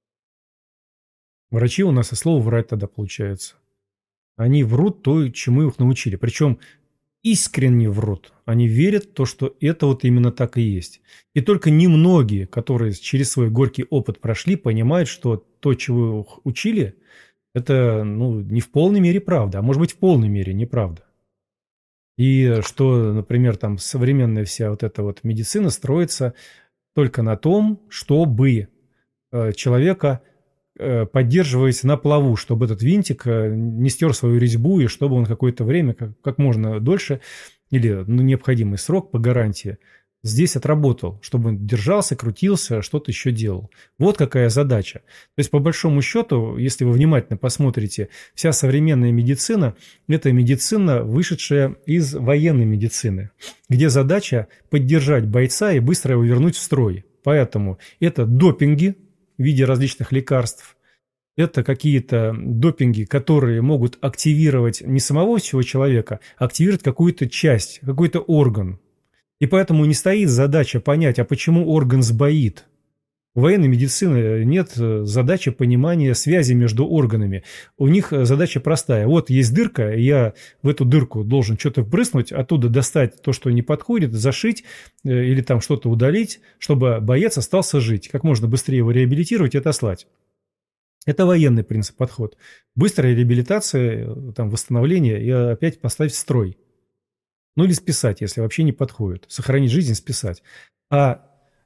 Врачи у нас и слово врать тогда получается. Они врут то, чему их научили. Причем искренне врут. Они верят в то, что это вот именно так и есть. И только немногие, которые через свой горький опыт прошли, понимают, что то, чего их учили, это ну, не в полной мере правда, а может быть в полной мере неправда. И что, например, там современная вся вот эта вот медицина строится только на том, чтобы человека поддерживать на плаву, чтобы этот винтик не стер свою резьбу и чтобы он какое-то время, как, как можно дольше, или ну, необходимый срок по гарантии, здесь отработал, чтобы он держался, крутился, что-то еще делал. Вот какая задача. То есть, по большому счету, если вы внимательно посмотрите, вся современная медицина – это медицина, вышедшая из военной медицины, где задача поддержать бойца и быстро его вернуть в строй. Поэтому это допинги в виде различных лекарств, это какие-то допинги, которые могут активировать не самого всего человека, а активировать какую-то часть, какой-то орган. И поэтому не стоит задача понять, а почему орган сбоит. У военной медицины нет задачи понимания связи между органами. У них задача простая. Вот есть дырка, я в эту дырку должен что-то впрыснуть, оттуда достать то, что не подходит, зашить или там что-то удалить, чтобы боец остался жить. Как можно быстрее его реабилитировать и отослать. Это военный принцип, подход. Быстрая реабилитация, там, восстановление и опять поставить в строй. Ну или списать, если вообще не подходит. Сохранить жизнь, списать. А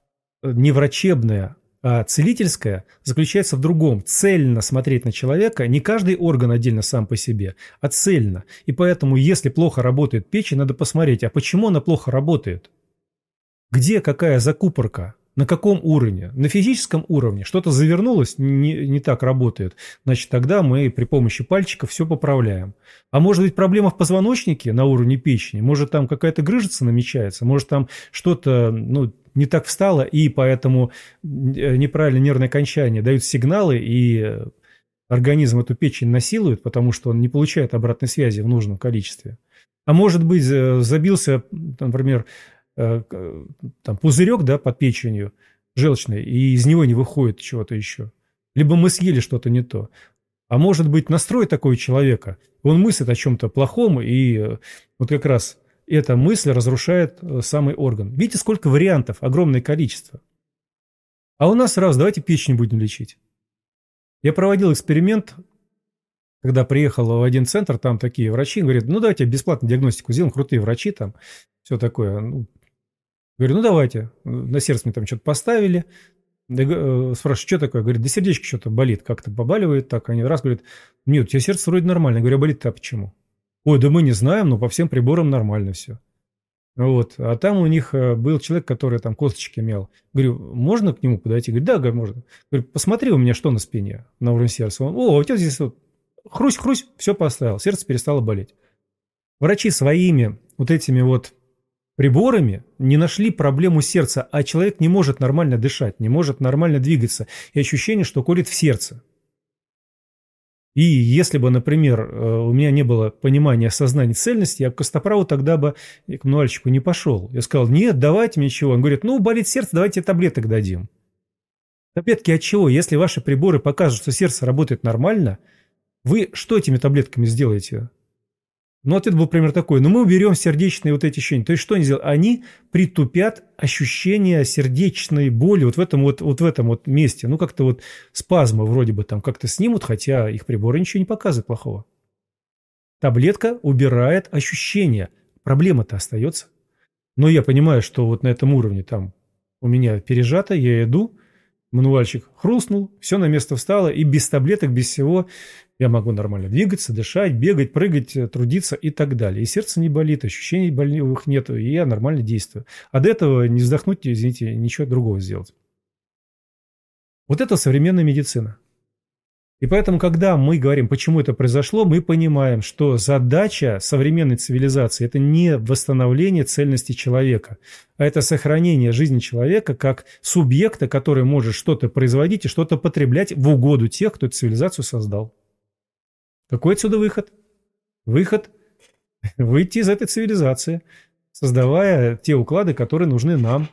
не врачебное, а целительское заключается в другом. Цельно смотреть на человека, не каждый орган отдельно сам по себе, а цельно. И поэтому, если плохо работает печень, надо посмотреть, а почему она плохо работает? Где какая закупорка? На каком уровне? На физическом уровне что-то завернулось, не, не так работает. Значит, тогда мы при помощи пальчиков все поправляем. А может быть, проблема в позвоночнике на уровне печени? Может, там какая-то грыжица намечается? Может, там что-то, ну, не так встало, и поэтому неправильное нервное окончание дают сигналы, и организм эту печень насилует, потому что он не получает обратной связи в нужном количестве. А может быть, забился, например, там пузырек, да, под печенью желчной, и из него не выходит чего-то еще. Либо мы съели что-то не то. А может быть, настрой такой человека, он мыслит о чем-то плохом, и вот как раз эта мысль разрушает самый орган. Видите, сколько вариантов, огромное количество. А у нас сразу давайте печень будем лечить. Я проводил эксперимент, когда приехал в один центр, там такие врачи, говорят, ну давайте бесплатную диагностику сделаем, крутые врачи там, все такое. Ну, говорю, ну давайте. На сердце мне там что-то поставили. Спрашиваю, что такое? Говорит, да сердечко что-то болит, как-то побаливает. Так, они раз говорят, нет, у тебя сердце вроде нормально. Я говорю, а болит-то почему? Ой, да мы не знаем, но по всем приборам нормально все. Вот. А там у них был человек, который там косточки мял. Говорю, можно к нему подойти? Говорит, да, говорю, можно. Говорю, посмотри у меня что на спине, на уровне сердца. Он, о, у тебя здесь вот хрусь-хрусь, все поставил, сердце перестало болеть. Врачи своими вот этими вот приборами не нашли проблему сердца, а человек не может нормально дышать, не может нормально двигаться. И ощущение, что колет в сердце. И если бы, например, у меня не было понимания, осознания цельности, я к Костоправу тогда бы к мануальщику не пошел. Я сказал, нет, давайте мне чего. Он говорит, ну, болит сердце, давайте таблеток дадим. Таблетки от чего? Если ваши приборы покажут, что сердце работает нормально, вы что этими таблетками сделаете? Ну, ответ был примерно такой. Ну, мы уберем сердечные вот эти ощущения. То есть, что они сделают? Они притупят ощущение сердечной боли вот в этом вот, вот в этом вот месте. Ну, как-то вот спазмы вроде бы там как-то снимут, хотя их приборы ничего не показывают плохого. Таблетка убирает ощущение. Проблема-то остается. Но я понимаю, что вот на этом уровне там у меня пережато, я иду, мануальщик хрустнул, все на место встало, и без таблеток, без всего я могу нормально двигаться, дышать, бегать, прыгать, трудиться и так далее. И сердце не болит, ощущений болевых нет, и я нормально действую. А до этого не вздохнуть, извините, ничего другого сделать. Вот это современная медицина. И поэтому, когда мы говорим, почему это произошло, мы понимаем, что задача современной цивилизации – это не восстановление цельности человека, а это сохранение жизни человека как субъекта, который может что-то производить и что-то потреблять в угоду тех, кто эту цивилизацию создал. Какой отсюда выход? Выход – выйти из этой цивилизации, создавая те уклады, которые нужны нам.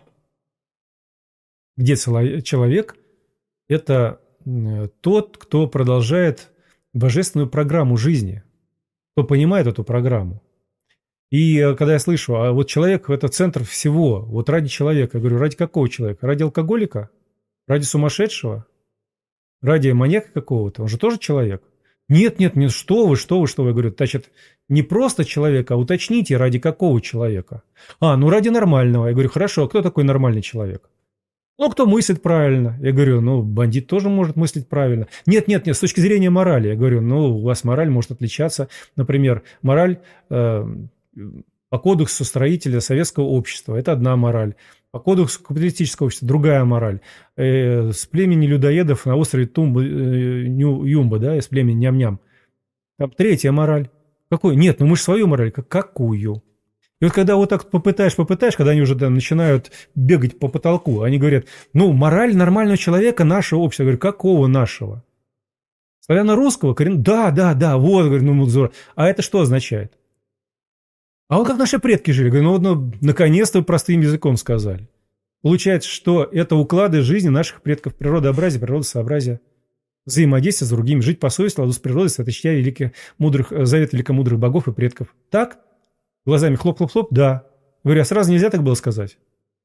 Где человек – это тот, кто продолжает божественную программу жизни, кто понимает эту программу. И когда я слышу, а вот человек – это центр всего, вот ради человека, я говорю, ради какого человека? Ради алкоголика? Ради сумасшедшего? Ради маньяка какого-то? Он же тоже человек. Нет, нет, нет, что вы, что вы, что вы. Я говорю, значит, не просто человека, а уточните, ради какого человека. А, ну ради нормального. Я говорю, хорошо, а кто такой нормальный человек? Ну, кто мыслит правильно? Я говорю, ну, бандит тоже может мыслить правильно. Нет, нет, нет, с точки зрения морали. Я говорю, ну, у вас мораль может отличаться. Например, мораль э, по кодексу строителя советского общества – это одна мораль. По кодексу капиталистического общества – другая мораль. Э, с племени людоедов на острове Тумба, э, Юмба, да, из племени Ням-Ням. Там третья мораль. Какой? Нет, ну мы же свою мораль. Какую? И вот когда вот так попытаешь, попытаешь, когда они уже да, начинают бегать по потолку, они говорят, ну, мораль нормального человека нашего общества. Я говорю, какого нашего? Славяно-русского? Да, да, да, вот, говорю, ну, Мудзор. А это что означает? А вот как наши предки жили. Говорю, ну, ну, наконец-то простым языком сказали. Получается, что это уклады жизни наших предков, природообразия, природосообразия, взаимодействие с другими, жить по совести, ладу с природой, святочтя великих, мудрых, завет великомудрых богов и предков. Так? Глазами хлоп-хлоп-хлоп, да. Говорю, а сразу нельзя так было сказать?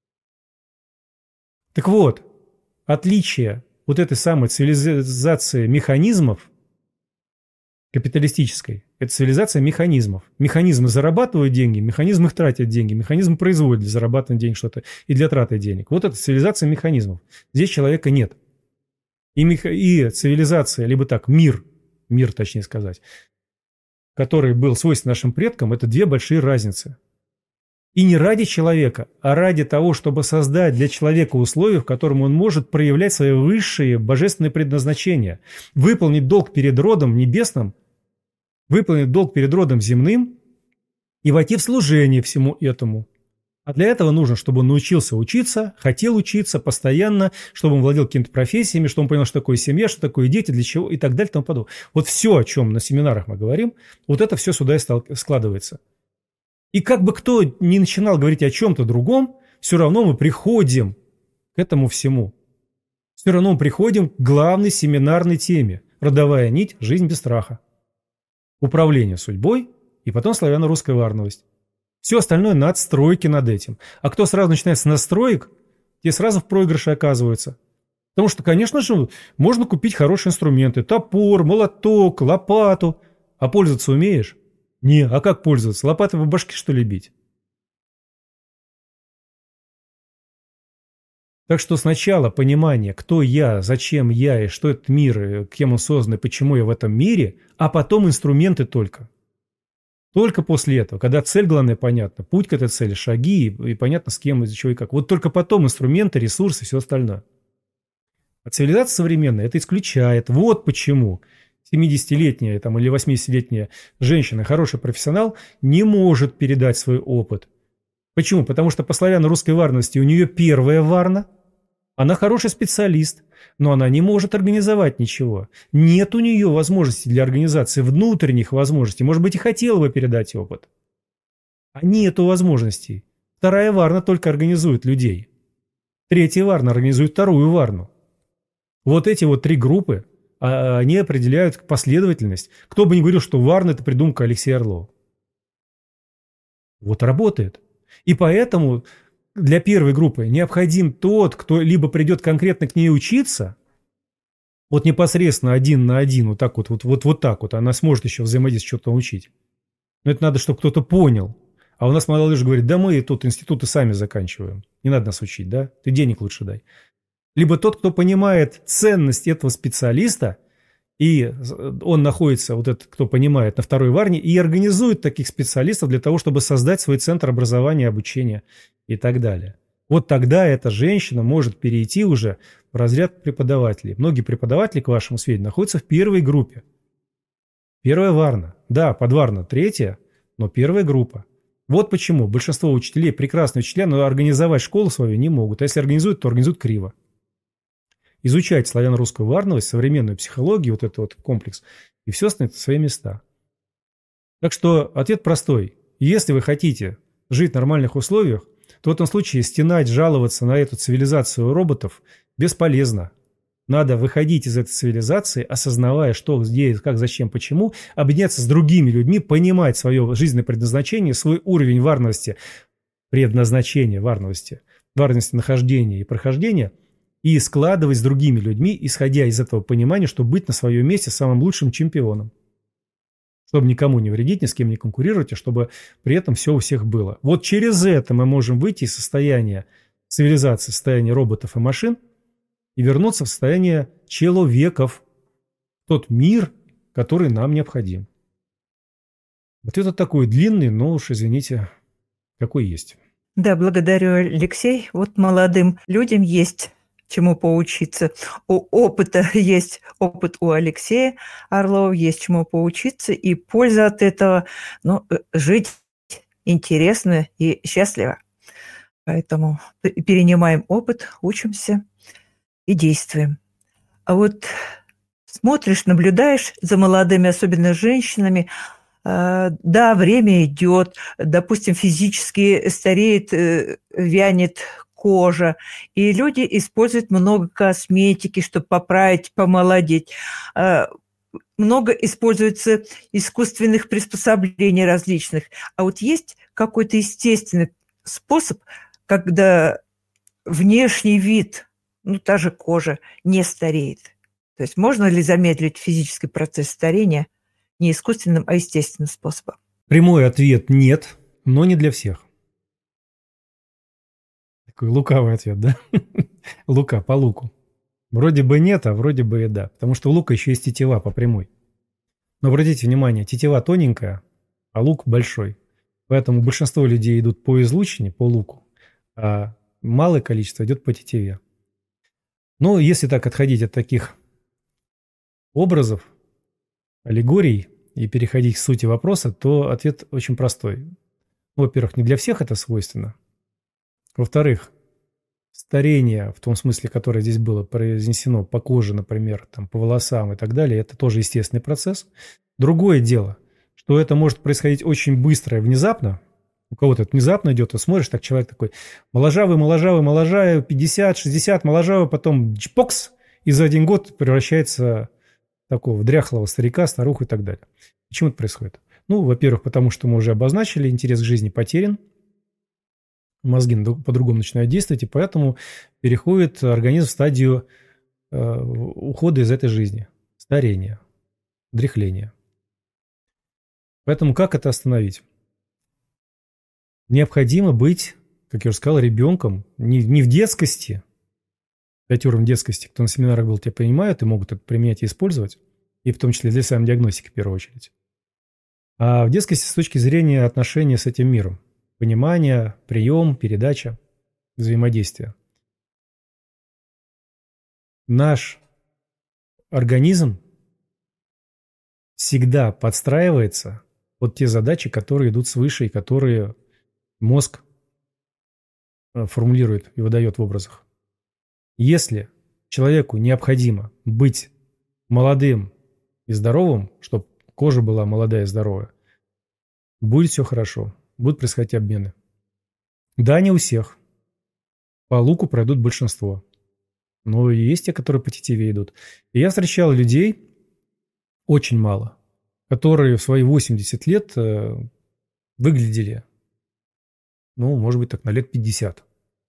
Так вот, отличие вот этой самой цивилизации механизмов, капиталистической. Это цивилизация механизмов. Механизмы зарабатывают деньги, механизмы их тратят деньги, механизмы производят для зарабатывания денег что-то и для траты денег. Вот это цивилизация механизмов. Здесь человека нет. И, меха... и цивилизация, либо так, мир, мир точнее сказать, который был свойственен нашим предкам, это две большие разницы. И не ради человека, а ради того, чтобы создать для человека условия, в котором он может проявлять свои высшие божественные предназначения, выполнить долг перед родом небесным, выполнить долг перед родом земным и войти в служение всему этому. А для этого нужно, чтобы он научился учиться, хотел учиться постоянно, чтобы он владел какими-то профессиями, чтобы он понял, что такое семья, что такое дети, для чего и так далее и тому подобное. Вот все, о чем на семинарах мы говорим, вот это все сюда и складывается. И как бы кто ни начинал говорить о чем-то другом, все равно мы приходим к этому всему. Все равно мы приходим к главной семинарной теме. Родовая нить «Жизнь без страха». Управление судьбой и потом славяно-русская варновость. Все остальное надстройки над этим. А кто сразу начинает с настроек, те сразу в проигрыше оказываются. Потому что, конечно же, можно купить хорошие инструменты. Топор, молоток, лопату. А пользоваться умеешь? Не, а как пользоваться? Лопатой по башке, что ли, бить? Так что сначала понимание, кто я, зачем я, и что этот мир, и кем он создан, и почему я в этом мире, а потом инструменты только. Только после этого, когда цель, главное, понятна, путь к этой цели, шаги, и, и понятно, с кем, из-за чего и как. Вот только потом инструменты, ресурсы, все остальное. А цивилизация современная это исключает. Вот почему семидесятилетняя там, или восьмидесятилетняя женщина, хороший профессионал, не может передать свой опыт. Почему? Потому что по славяно-русской варности у нее первая варна, она хороший специалист, но она не может организовать ничего. Нет у нее возможностей для организации, внутренних возможностей. Может быть, и хотела бы передать опыт. А нету возможностей. Вторая варна только организует людей. Третья варна организует вторую варну. Вот эти вот три группы, они определяют последовательность. Кто бы ни говорил, что варна – это придумка Алексея Орлова. Вот работает. И поэтому для первой группы необходим тот, кто либо придет конкретно к ней учиться, вот непосредственно один на один, вот так вот, вот, вот, вот так вот, она сможет еще взаимодействовать, что-то учить. Но это надо, чтобы кто-то понял. А у нас молодежь говорит, да мы тут институты сами заканчиваем, не надо нас учить, да, ты денег лучше дай. Либо тот, кто понимает ценность этого специалиста, и он находится, вот этот, кто понимает, на второй варне, и организует таких специалистов для того, чтобы создать свой центр образования, обучения и так далее. Вот тогда эта женщина может перейти уже в разряд преподавателей. Многие преподаватели, к вашему сведению, находятся в первой группе. Первая варна. Да, подварна третья, но первая группа. Вот почему большинство учителей, прекрасные учителя, но организовать школу свою не могут. А если организуют, то организуют криво. Изучать славяно-русскую варновость, современную психологию, вот этот вот комплекс, и все станет на свои места. Так что ответ простой. Если вы хотите жить в нормальных условиях, то в этом случае стенать, жаловаться на эту цивилизацию роботов бесполезно. Надо выходить из этой цивилизации, осознавая, что, где, как, зачем, почему, объединяться с другими людьми, понимать свое жизненное предназначение, свой уровень варности, предназначения варности, варности нахождения и прохождения, и складывать с другими людьми, исходя из этого понимания, чтобы быть на своем месте самым лучшим чемпионом. Чтобы никому не вредить, ни с кем не конкурировать, а чтобы при этом все у всех было. Вот через это мы можем выйти из состояния цивилизации, состояния роботов и машин, и вернуться в состояние человеков, тот мир, который нам необходим. Вот это такой длинный, но уж, извините, какой есть. Да, благодарю, Алексей. Вот молодым людям есть чему поучиться. У опыта есть опыт у Алексея Орлова, есть чему поучиться, и польза от этого, ну, жить интересно и счастливо. Поэтому перенимаем опыт, учимся и действуем. А вот смотришь, наблюдаешь за молодыми, особенно женщинами, да, время идет, допустим, физически стареет, вянет кожа, и люди используют много косметики, чтобы поправить, помолодеть. Много используется искусственных приспособлений различных. А вот есть какой-то естественный способ, когда внешний вид, ну, та же кожа, не стареет. То есть можно ли замедлить физический процесс старения не искусственным, а естественным способом? Прямой ответ – нет, но не для всех. Такой лукавый ответ, да? Лука, по луку. Вроде бы нет, а вроде бы и да. Потому что у лука еще есть тетива по прямой. Но обратите внимание, тетива тоненькая, а лук большой. Поэтому большинство людей идут по излучине, по луку, а малое количество идет по тетиве. Но если так отходить от таких образов, аллегорий и переходить к сути вопроса, то ответ очень простой. Во-первых, не для всех это свойственно. Во-вторых, старение, в том смысле, которое здесь было произнесено по коже, например, там, по волосам и так далее, это тоже естественный процесс. Другое дело, что это может происходить очень быстро и внезапно. У кого-то это внезапно идет, ты смотришь, так человек такой моложавый, моложавый, моложавый, пятьдесят, шестьдесят, моложавый, потом чпокс, и за один год превращается в такого дряхлого старика, старуху и так далее. Почему это происходит? Ну, во-первых, потому что мы уже обозначили, интерес к жизни потерян, мозги по-другому начинают действовать, и поэтому переходит организм в стадию э, ухода из этой жизни, старения, дряхления. Поэтому как это остановить? Необходимо быть, как я уже сказал, ребенком не, не в детскости, пять уровней детскости, кто на семинарах был, те понимают и могут это применять и использовать, и в том числе для самодиагностики в первую очередь, а в детскости с точки зрения отношения с этим миром. Понимание, прием, передача, взаимодействие. Наш организм всегда подстраивается под те задачи, которые идут свыше и которые мозг формулирует и выдает в образах. Если человеку необходимо быть молодым и здоровым, чтобы кожа была молодая и здоровая, будет все хорошо. Будут происходить обмены. Да, не у всех. По луку пройдут большинство. Но есть те, которые по тетиве идут. И я встречал людей, очень мало, которые в свои восемьдесят лет э, выглядели, ну, может быть, так на лет пятьдесят.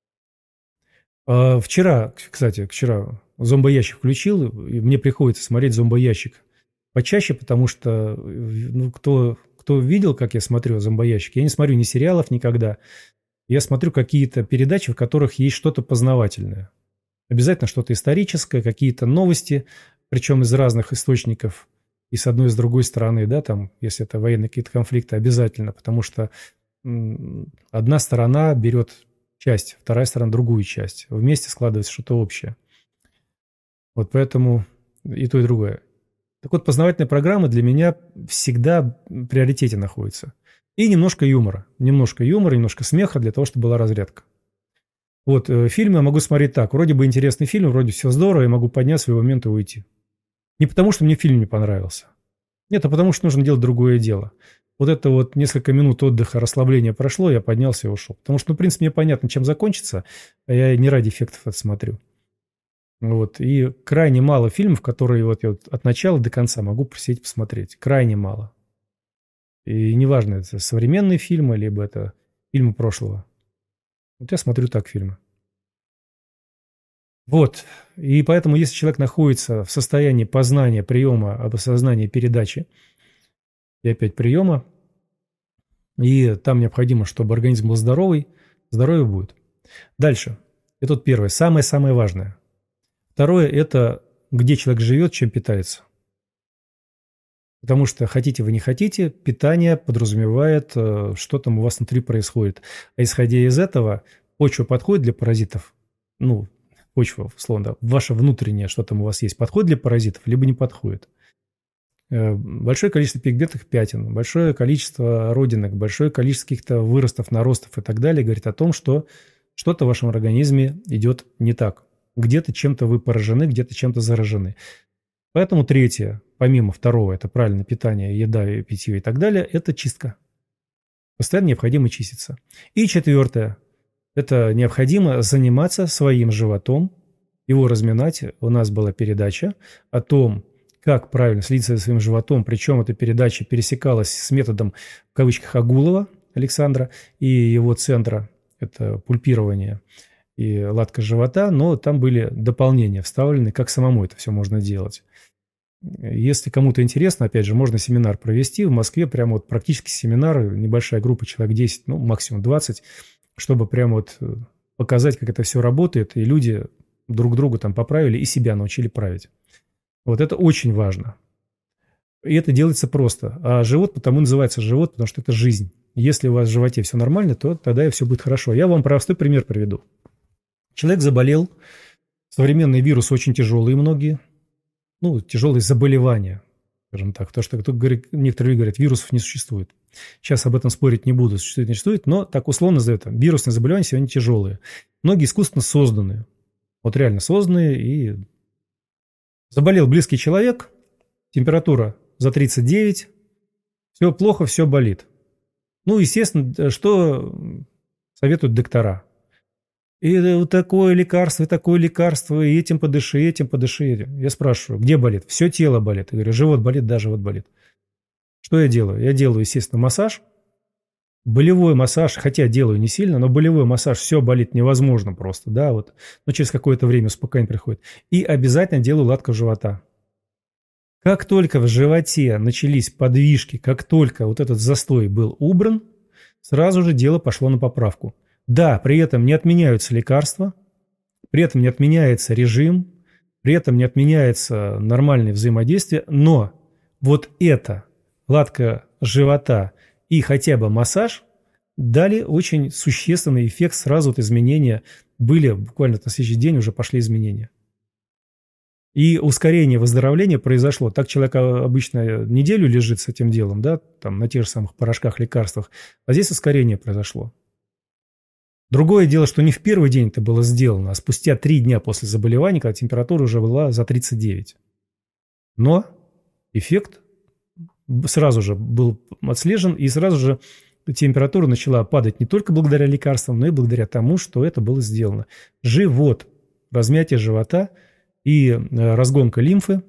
А вчера, кстати, вчера зомбоящик включил, и мне приходится смотреть зомбоящик почаще, потому что, ну, кто... Кто видел, как я смотрю зомбоящик, я не смотрю ни сериалов никогда. Я смотрю какие-то передачи, в которых есть что-то познавательное. Обязательно что-то историческое, какие-то новости, причем из разных источников, и с одной и с другой стороны, да, там, если это военные какие-то конфликты, обязательно, потому что м, одна сторона берет часть, вторая сторона другую часть. Вместе складывается что-то общее. Вот поэтому и то, и другое. Так вот, познавательные программы для меня всегда в приоритете находятся. И немножко юмора. Немножко юмора, немножко смеха для того, чтобы была разрядка. Вот, э, фильмы я могу смотреть так. Вроде бы интересный фильм, вроде все здорово, я могу поднять свой момент и уйти. Не потому, что мне фильм не понравился. Нет, а потому, что нужно делать другое дело. Вот это вот несколько минут отдыха, расслабления прошло, я поднялся и ушел. Потому что, ну, в принципе, мне понятно, чем закончится, а я не ради эффектов это смотрю. Вот. И крайне мало фильмов, которые вот я вот от начала до конца могу просидеть посмотреть. Крайне мало. И неважно, это современные фильмы, либо это фильмы прошлого. Вот я смотрю так фильмы. Вот. И поэтому, если человек находится в состоянии познания, приема, осознания, передачи, и опять приема, и там необходимо, чтобы организм был здоровый, здоровье будет. Дальше. Это вот первое, самое-самое важное. Второе – это где человек живет, чем питается. Потому что, хотите вы не хотите, питание подразумевает, что там у вас внутри происходит. А исходя из этого, почва подходит для паразитов. Ну, почва, условно, ваше внутреннее, что там у вас есть, подходит для паразитов, либо не подходит. Большое количество пигментных пятен, большое количество родинок, большое количество каких-то выростов, наростов и так далее говорит о том, что что-то в вашем организме идет не так. Где-то чем-то вы поражены, где-то чем-то заражены. Поэтому третье, помимо второго, это правильное питание, еда, и питье и так далее, это чистка. Постоянно необходимо чиститься. И четвертое, это необходимо заниматься своим животом, его разминать. У нас была передача о том, как правильно следить за своим животом, причем эта передача пересекалась с методом, в кавычках, Агулова Александра и его центра, это пульпирование и латка живота, но там были дополнения вставлены, как самому это все можно делать. Если кому-то интересно, опять же, можно семинар провести. В Москве прямо вот практически семинар, небольшая группа, человек десять, ну, максимум двадцать, чтобы прямо вот показать, как это все работает, и люди друг друга там поправили и себя научили править. Вот это очень важно. И это делается просто. А живот потому называется живот, потому что это жизнь. Если у вас в животе все нормально, то тогда и все будет хорошо. Я вам простой пример приведу. Человек заболел, современные вирусы очень тяжелые многие, ну, тяжелые заболевания, скажем так. Потому что кто говорит, некоторые говорят, вирусов не существует. Сейчас об этом спорить не буду, существует, не существует, но так условно назовут. Вирусные заболевания сегодня тяжелые. Многие искусственно созданные. Вот реально созданные. И заболел близкий человек, температура за тридцать девять, все плохо, все болит. Ну, естественно, что советуют доктора? И вот такое лекарство, и такое лекарство, и этим подыши, и этим подыши. Я спрашиваю, где болит? Все тело болит. Я говорю, живот болит, да, живот болит. Что я делаю? Я делаю, естественно, массаж. Болевой массаж, хотя делаю не сильно, но болевой массаж, все болит невозможно просто, да, вот. Но через какое-то время успокоение приходит. И обязательно делаю латку живота. Как только в животе начались подвижки, как только вот этот застой был убран, сразу же дело пошло на поправку. Да, при этом не отменяются лекарства, при этом не отменяется режим, при этом не отменяется нормальное взаимодействие, но вот это, латка живота и хотя бы массаж дали очень существенный эффект, сразу вот изменения были, буквально на следующий день уже пошли изменения. И ускорение выздоровления произошло. Так человек обычно неделю лежит с этим делом, да, там на тех же самых порошках, лекарствах, а здесь ускорение произошло. Другое дело, что не в первый день это было сделано, а спустя три дня после заболевания, когда температура уже была за тридцать девять. Но эффект сразу же был отслежен, и сразу же температура начала падать не только благодаря лекарствам, но и благодаря тому, что это было сделано. Живот, размятие живота и разгонка лимфы,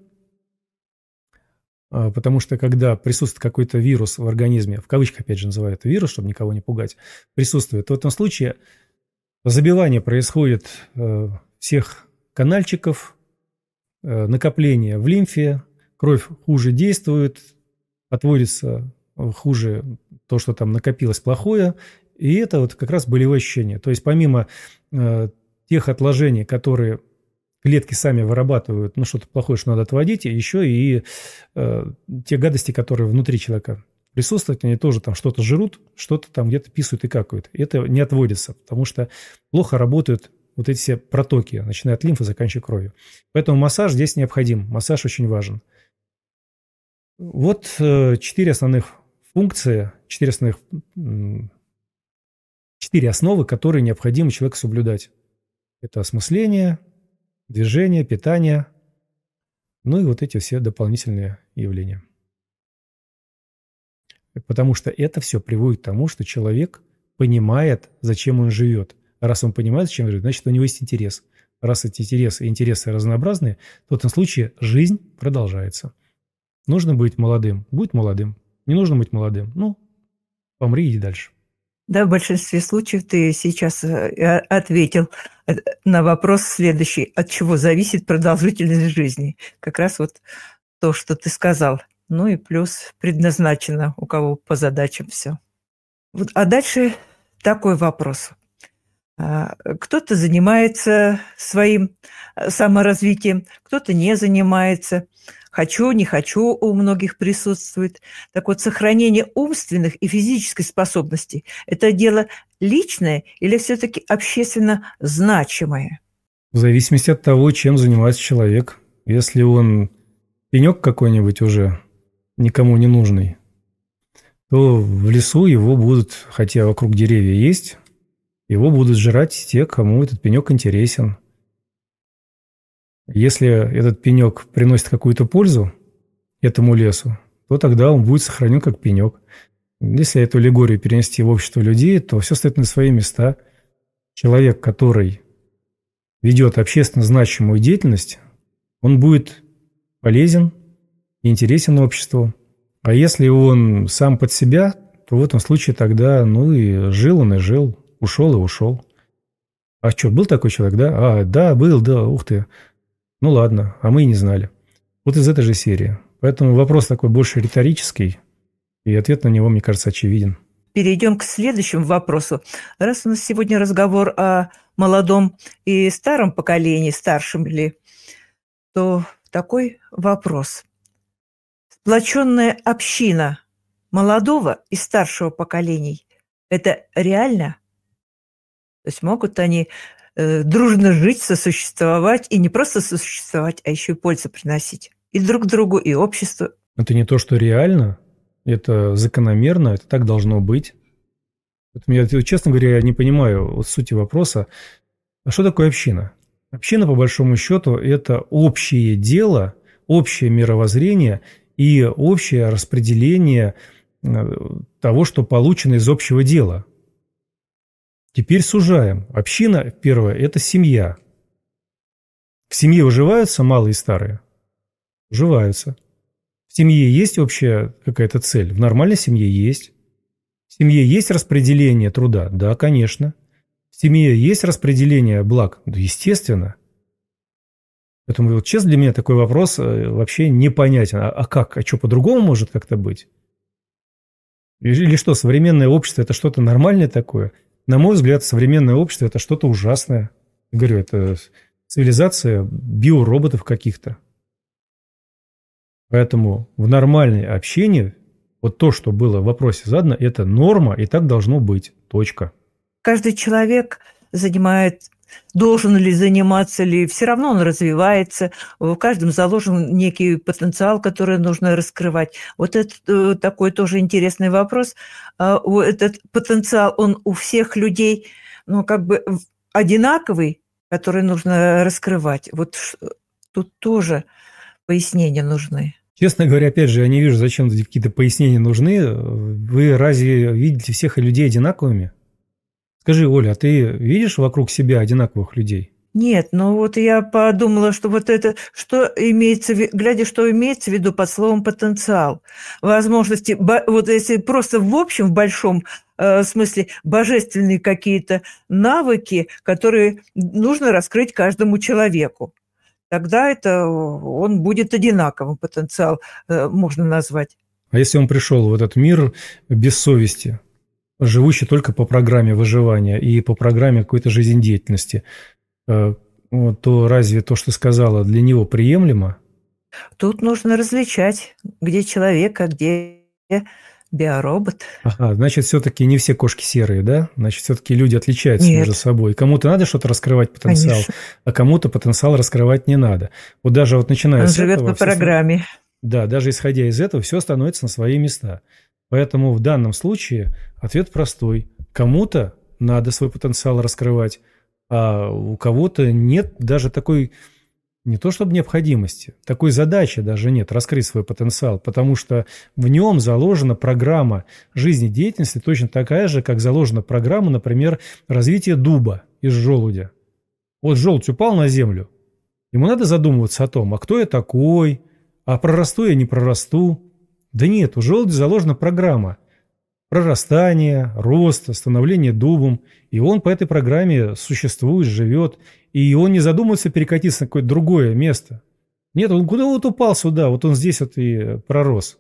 потому что когда присутствует какой-то вирус в организме, в кавычках опять же называют вирус, чтобы никого не пугать, присутствует, то в этом случае забивание происходит всех канальчиков, накопление в лимфе, кровь хуже действует, отводится хуже то, что там накопилось плохое, и это вот как раз болевое ощущение. То есть помимо тех отложений, которые клетки сами вырабатывают, ну, что-то плохое, что надо отводить, и еще и э, те гадости, которые внутри человека присутствуют, они тоже там что-то жрут, что-то там где-то писают и какают. Это не отводится, потому что плохо работают вот эти все протоки, начиная от лимфы, заканчивая кровью. Поэтому массаж здесь необходим, массаж очень важен. Вот э, четыре основных функции, четыре основных, э, четыре основы, которые необходимо человеку соблюдать. Это осмысление, движение, питание, ну и вот эти все дополнительные явления. Потому что это все приводит к тому, что человек понимает, зачем он живет. А раз он понимает, зачем он живет, значит, у него есть интерес. Раз эти интересы и интересы разнообразные, то в этом случае жизнь продолжается. Нужно быть молодым, будь молодым. Не нужно быть молодым, ну, помри и иди дальше. Да, в большинстве случаев ты сейчас ответил на вопрос следующий. От чего зависит продолжительность жизни? Как раз вот то, что ты сказал. Ну и плюс предназначено, у кого по задачам все. Вот, а дальше такой вопрос. Кто-то занимается своим саморазвитием, кто-то не занимается. Хочу, не хочу у многих присутствует. Так вот, сохранение умственных и физической способностей – это дело личное или все-таки общественно значимое? В зависимости от того, чем занимается человек. Если он пенек какой-нибудь уже никому не нужный, то в лесу его будут, хотя вокруг деревья есть, его будут жрать те, кому этот пенек интересен. Если этот пенек приносит какую-то пользу этому лесу, то тогда он будет сохранен как пенек. Если эту аллегорию перенести в общество людей, то все стоит на свои места. Человек, который ведет общественно значимую деятельность, он будет полезен и интересен обществу. А если он сам под себя, то в этом случае тогда, ну и жил он и жил, ушел и ушел. А что, был такой человек, да? А, да, был, да, ух ты. Ну ладно, а мы и не знали. Вот Вот из этой же серии. Поэтому вопрос такой больше риторический, и ответ на него, мне кажется, очевиден. Перейдем к следующему вопросу. Раз у нас сегодня разговор о молодом и старом поколении, старшем ли, то такой вопрос. Сплоченная община молодого и старшего поколений – это реально? То есть могут они э, дружно жить, сосуществовать, и не просто сосуществовать, а еще и пользу приносить и друг другу, и обществу? Это не то, что реально, это закономерно, это так должно быть. Поэтому я, честно говоря, я не понимаю вот сути вопроса. А что такое община? Община, по большому счету, это общее дело, общее мировоззрение и общее распределение того, что получено из общего дела. Теперь сужаем. Община, первое, это семья. В семье уживаются малые и старые? Уживаются. В семье есть общая какая-то цель? В нормальной семье есть. В семье есть распределение труда? Да, конечно. В семье есть распределение благ? Да, естественно. Поэтому, вот, честно, для меня такой вопрос вообще непонятен. А, а как? А что, по-другому может как-то быть? Или что, современное общество – это что-то нормальное такое? На мой взгляд, современное общество – это что-то ужасное. Я говорю, это цивилизация биороботов каких-то. Поэтому в нормальной общении вот то, что было в вопросе задано, это норма, и так должно быть. Точка. Каждый человек занимает, должен ли заниматься, ли все равно он развивается, в каждом заложен некий потенциал, который нужно раскрывать. Вот это э, такой тоже интересный вопрос. А, этот потенциал, он у всех людей, ну, как бы одинаковый, который нужно раскрывать. Вот тут тоже пояснения нужны. Честно говоря, опять же, я не вижу, зачем какие-то пояснения нужны. Вы разве видите всех людей одинаковыми? Скажи, Оля, а ты видишь вокруг себя одинаковых людей? Нет, но вот я подумала, что вот это, что имеется, глядя, что имеется в виду под словом потенциал, возможности, вот если просто в общем, в большом э, смысле, божественные какие-то навыки, которые нужно раскрыть каждому человеку. Тогда это он будет одинаковым, потенциал э, можно назвать. А если он пришел в этот мир без совести, живущий только по программе выживания и по программе какой-то жизнедеятельности, э, то разве то, что сказала, для него приемлемо? Тут нужно различать, где человек, а где биоробот. Ага, значит, все-таки не все кошки серые, да? Значит, все-таки люди отличаются Нет. между собой. Кому-то надо что-то раскрывать потенциал, Конечно. а кому-то потенциал раскрывать не надо. Вот даже вот начиная Он с живет этого... по программе. Все, да, даже исходя из этого, все становится на свои места. Поэтому в данном случае ответ простой. Кому-то надо свой потенциал раскрывать, а у кого-то нет даже такой... Не то чтобы необходимости, такой задачи даже нет раскрыть свой потенциал, потому что в нем заложена программа жизнедеятельности точно такая же, как заложена программа, например, развития дуба из желудя. Вот желудь упал на землю, ему надо задумываться о том, а кто я такой, а прорасту я, не прорасту. Да нет, у желудя заложена программа прорастания, роста, становления дубом, и он по этой программе существует, живет, и он не задумывается перекатиться на какое-то другое место. Нет, он куда вот упал сюда, вот он здесь вот и пророс.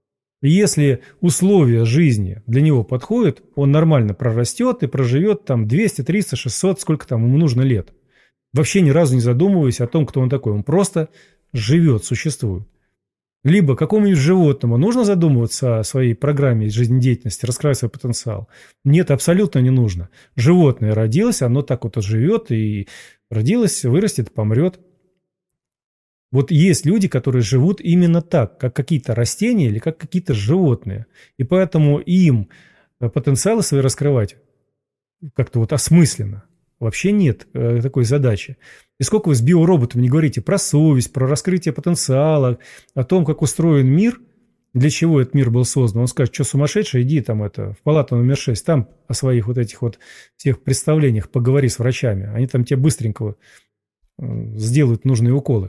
И если условия жизни для него подходят, он нормально прорастет и проживет там двести, триста, шестьсот, сколько там ему нужно лет. Вообще ни разу не задумываясь о том, кто он такой. Он просто живет, существует. Либо какому-нибудь животному нужно задумываться о своей программе жизнедеятельности, раскрывать свой потенциал? Нет, абсолютно не нужно. Животное родилось, оно так вот живет, и родилось, вырастет, помрет. Вот есть люди, которые живут именно так, как какие-то растения или как какие-то животные. И поэтому им потенциалы свои раскрывать как-то вот осмысленно. Вообще нет э, такой задачи. И сколько вы с биороботами не говорите про совесть, про раскрытие потенциала, о том, как устроен мир, для чего этот мир был создан. Он скажет, что сумасшедший, иди там это, в палату номер шесть, там о своих вот этих вот всех представлениях поговори с врачами. Они там тебе быстренько э, сделают нужные уколы.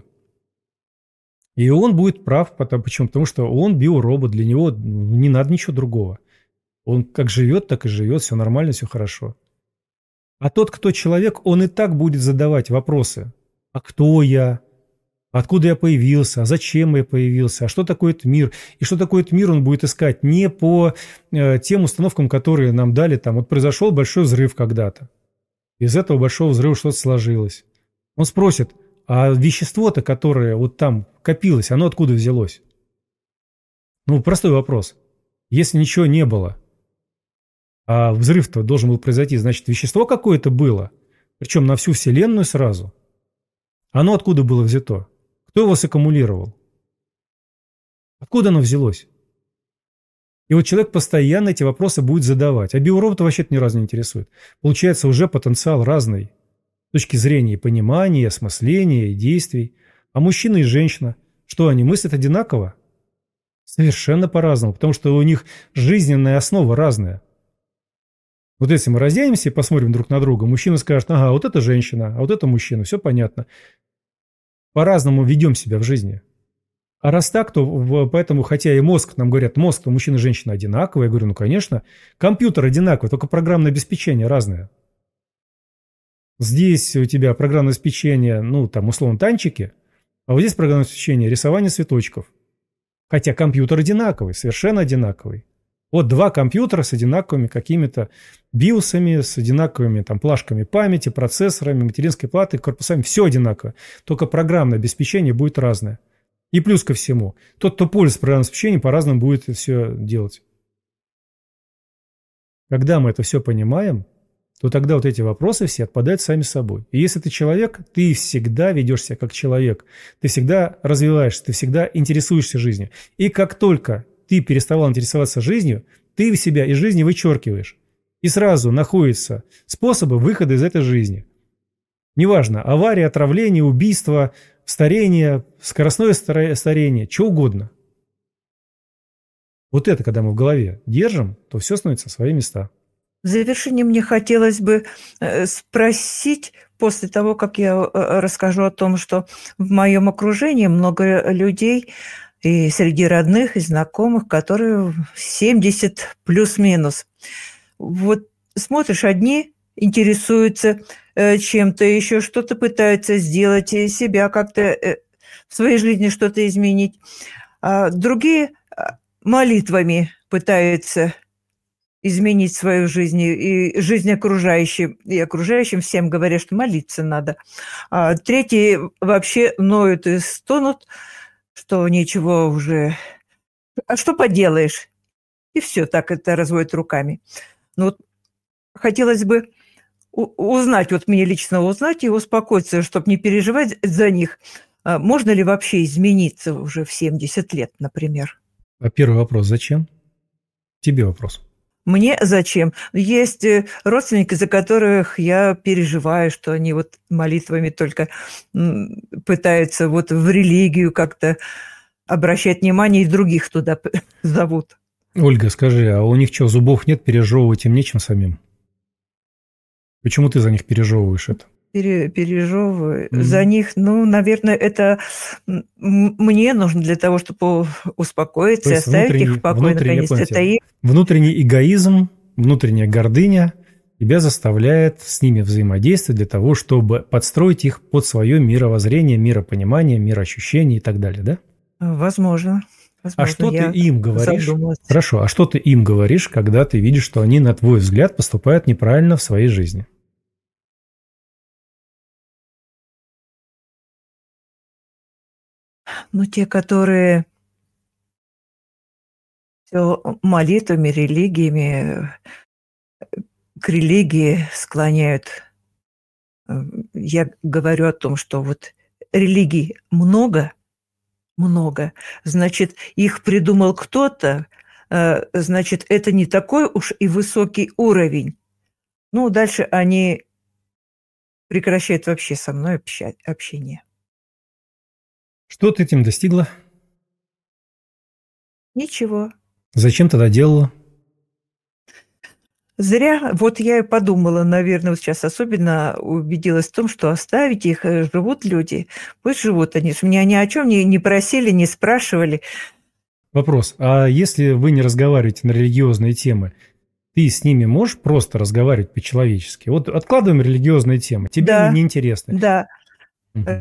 И он будет прав. Потому, почему? Потому что он биоробот, для него не надо ничего другого. Он как живет, так и живет, все нормально, все хорошо. А тот, кто человек, он и так будет задавать вопросы. А кто я? Откуда я появился, а зачем я появился, а что такое этот мир, и что такое этот мир он будет искать не по э, тем установкам, которые нам дали там. Вот произошел большой взрыв когда-то, из этого большого взрыва что-то сложилось. Он спросит, а вещество-то, которое вот там копилось, оно откуда взялось? Ну, простой вопрос. Если ничего не было, а взрыв-то должен был произойти, значит, вещество какое-то было, причем на всю Вселенную сразу. Оно откуда было взято? Кто его саккумулировал? Откуда оно взялось? И вот человек постоянно эти вопросы будет задавать. А биоробота вообще-то ни разу не интересует. Получается, уже потенциал разный с точки зрения и понимания, и осмысления, и действий. А мужчина и женщина, что они мыслят одинаково? Совершенно по-разному, потому что у них жизненная основа разная. Вот если мы разденемся и посмотрим друг на друга, мужчина скажет, ага, вот это женщина, а вот это мужчина, все понятно. По-разному ведем себя в жизни. А раз так, то поэтому, хотя и мозг, нам говорят, мозг, то мужчина и женщина одинаковые, я говорю, ну, конечно, компьютер одинаковый, только программное обеспечение разное. Здесь у тебя программное обеспечение, ну, там, условно, танчики, а вот здесь программное обеспечение рисование цветочков. Хотя компьютер одинаковый, совершенно одинаковый. Вот два компьютера с одинаковыми какими-то биосами, с одинаковыми там плашками памяти, процессорами, материнской платой, корпусами. Все одинаково. Только программное обеспечение будет разное. И плюс ко всему, тот, кто пользуется программным обеспечением, по-разному будет все делать. Когда мы это все понимаем, то тогда вот эти вопросы все отпадают сами собой. И если ты человек, ты всегда ведешь себя как человек. Ты всегда развиваешься, ты всегда интересуешься жизнью. И как только ты переставал интересоваться жизнью, ты себя из жизни вычеркиваешь. И сразу находятся способы выхода из этой жизни. Неважно, авария, отравление, убийство, старение, скоростное старение, что угодно. Вот это, когда мы в голове держим, то все становится на свои места. В завершение мне хотелось бы спросить, после того, как я расскажу о том, что в моем окружении много людей, и среди родных, и знакомых, которые семьдесят плюс-минус. Вот смотришь, одни интересуются чем-то, еще что-то пытаются сделать, себя как-то в своей жизни что-то изменить, а другие молитвами пытаются изменить свою жизнь и жизнь окружающим. И окружающим всем говорят, что молиться надо. А третьи вообще ноют и стонут, что ничего уже... А что поделаешь? И все, так это разводят руками. Но вот хотелось бы узнать, вот мне лично узнать и успокоиться, чтобы не переживать за них. Можно ли вообще измениться уже в семьдесят лет, например? А первый вопрос зачем? Тебе вопрос. Мне зачем? Есть родственники, за которых я переживаю, что они вот молитвами только пытаются вот в религию как-то обращать внимание, и других туда зовут. Ольга, скажи, а у них что, зубов нет, пережевывать им нечем самим? Почему ты за них пережевываешь это? Пере, пережевываю mm-hmm. за них, ну, наверное, это мне нужно для того, чтобы успокоиться и оставить их в покое, наконец. Это их... Внутренний эгоизм, внутренняя гордыня тебя заставляет с ними взаимодействовать для того, чтобы подстроить их под свое мировоззрение, миропонимание, мироощущение и так далее, да? Возможно. Возможно, а что ты им говоришь? Задумалась. Хорошо, а что ты им говоришь, когда ты видишь, что они, на твой взгляд, поступают неправильно в своей жизни? Ну, те, которые все молитвами, религиями, к религии склоняют. Я говорю о том, что вот религий много, много, значит, их придумал кто-то, значит, это не такой уж и высокий уровень. Ну, дальше они прекращают вообще со мной общение. Что ты этим достигла? Ничего. Зачем тогда делала? Зря. Вот я и подумала, наверное, вот сейчас особенно убедилась в том, что оставить их, живут люди, пусть живут они. Меня ни о чем не, не просили, не спрашивали. Вопрос. А если вы не разговариваете на религиозные темы, ты с ними можешь просто разговаривать по-человечески? Вот откладываем религиозные темы. Тебе да, они неинтересны. Да. Угу.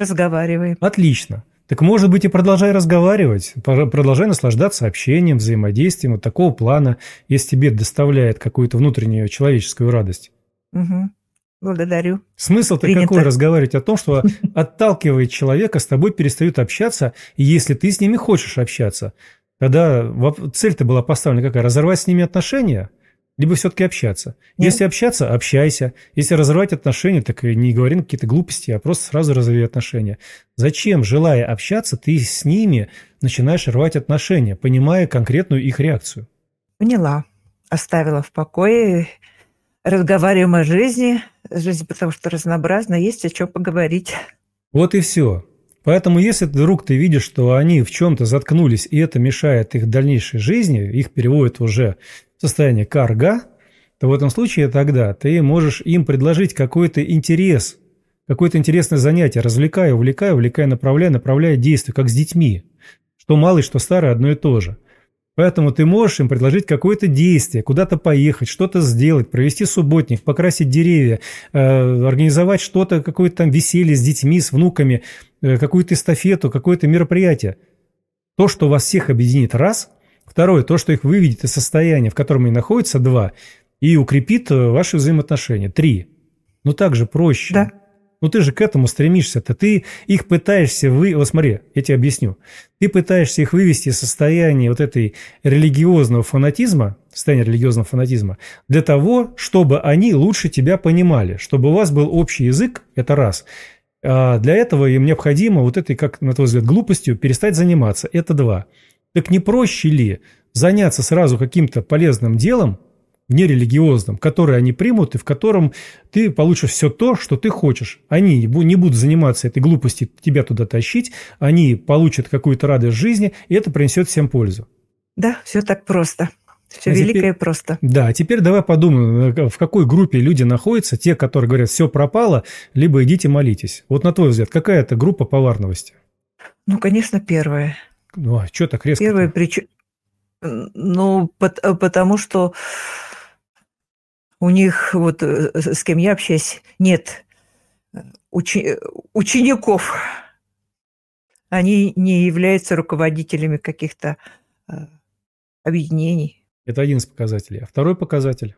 Разговариваем. Отлично. Так, может быть, и продолжай разговаривать, продолжай наслаждаться общением, взаимодействием вот такого плана, если тебе доставляет какую-то внутреннюю человеческую радость. Угу. Благодарю. Смысл-то какой разговаривать о том, что отталкивает человека, с тобой перестают общаться, и если ты с ними хочешь общаться, тогда цель-то была поставлена какая? Разорвать с ними отношения? Либо все-таки общаться. Нет. Если общаться, общайся. Если разорвать отношения, так и не говори какие-то глупости, а просто сразу разорви отношения. Зачем, желая общаться, ты с ними начинаешь рвать отношения, понимая конкретную их реакцию? Поняла. Оставила в покое. Разговариваем о жизни. Жизнь, потому что разнообразна, есть о чем поговорить. Вот и все. Поэтому, если вдруг ты видишь, что они в чем-то заткнулись, и это мешает их дальнейшей жизни, их переводят уже в состояние карга, то в этом случае тогда ты можешь им предложить какой-то интерес, какое-то интересное занятие, развлекая, увлекая, увлекая, направляя, направляя действия, как с детьми. Что малый, что старый, одно и то же. Поэтому ты можешь им предложить какое-то действие, куда-то поехать, что-то сделать, провести субботник, покрасить деревья, э, организовать что-то, какое-то там веселье с детьми, с внуками, э, какую-то эстафету, какое-то мероприятие. То, что вас всех объединит, раз. Второе, то, что их выведет из состояния, в котором они находятся, два. И укрепит ваши взаимоотношения, три. Ну так же проще. Да. Ну ты же к этому стремишься-то, ты их пытаешься вы... Вот смотри, я тебе объясню. Ты пытаешься их вывести из состояния вот этой религиозного фанатизма, состояния религиозного фанатизма, для того, чтобы они лучше тебя понимали, чтобы у вас был общий язык, это раз. А для этого им необходимо вот этой, как на твой взгляд, глупостью перестать заниматься, это два. Так не проще ли заняться сразу каким-то полезным делом, нерелигиозным, который они примут и в котором ты получишь все то, что ты хочешь. Они не будут заниматься этой глупостью, тебя туда тащить, они получат какую-то радость жизни, и это принесет всем пользу. Да, все так просто. Все а великое теперь, просто. Да, а теперь давай подумаем, в какой группе люди находятся, те, которые говорят, все пропало, либо идите молитесь. Вот на твой взгляд, какая это группа поварновости? Ну, конечно, первая. Ну, а что так резко? Первая причина. Ну, потому что у них, вот с кем я общаюсь, нет учи- учеников. Они не являются руководителями каких-то э, объединений. Это один из показателей. А второй показатель?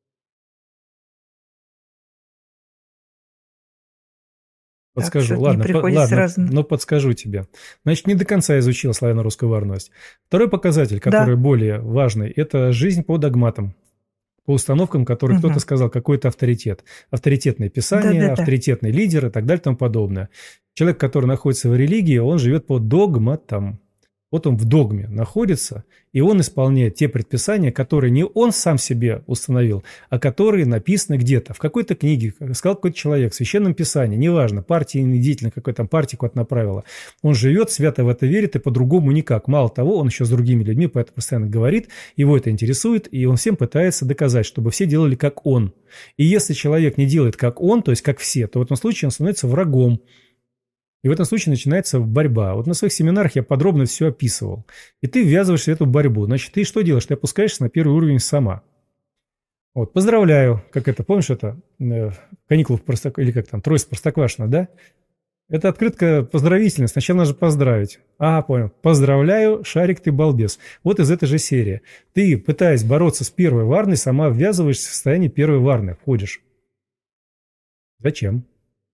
Подскажу, так, ладно, по, ладно, сразу. но подскажу тебе. Значит, не до конца изучил славяно-русскую варновость. Второй показатель, который да. более важный, это жизнь по догматам. По установкам, которые угу. кто-то сказал, какой-то авторитет. Авторитетное писание, да, да, авторитетный да. лидер и так далее и тому подобное. Человек, который находится в религии, он живет по догматам. Вот он в догме находится, и он исполняет те предписания, которые не он сам себе установил, а которые написаны где-то, в какой-то книге, сказал какой-то человек, в священном писании, неважно, партийный деятель, какой там партии куда-то направила. Он живет, свято в это верит, и по-другому никак. Мало того, он еще с другими людьми, поэтому постоянно говорит, его это интересует, и он всем пытается доказать, чтобы все делали как он. И если человек не делает как он, то есть как все, то в этом случае он становится врагом. И в этом случае начинается борьба. Вот на своих семинарах я подробно все описывал. И ты ввязываешься в эту борьбу. Значит, ты что делаешь? Ты опускаешься на первый уровень сама. Вот, поздравляю. Как это, помнишь, это э, каникулы в Просток... или как там, тройство Простоквашино, да? Это открытка поздравительная. Сначала надо же поздравить. А, понял. Поздравляю, Шарик, ты балбес. Вот из этой же серии. Ты, пытаясь бороться с первой варной, сама ввязываешься в состояние первой варны. Входишь. Зачем?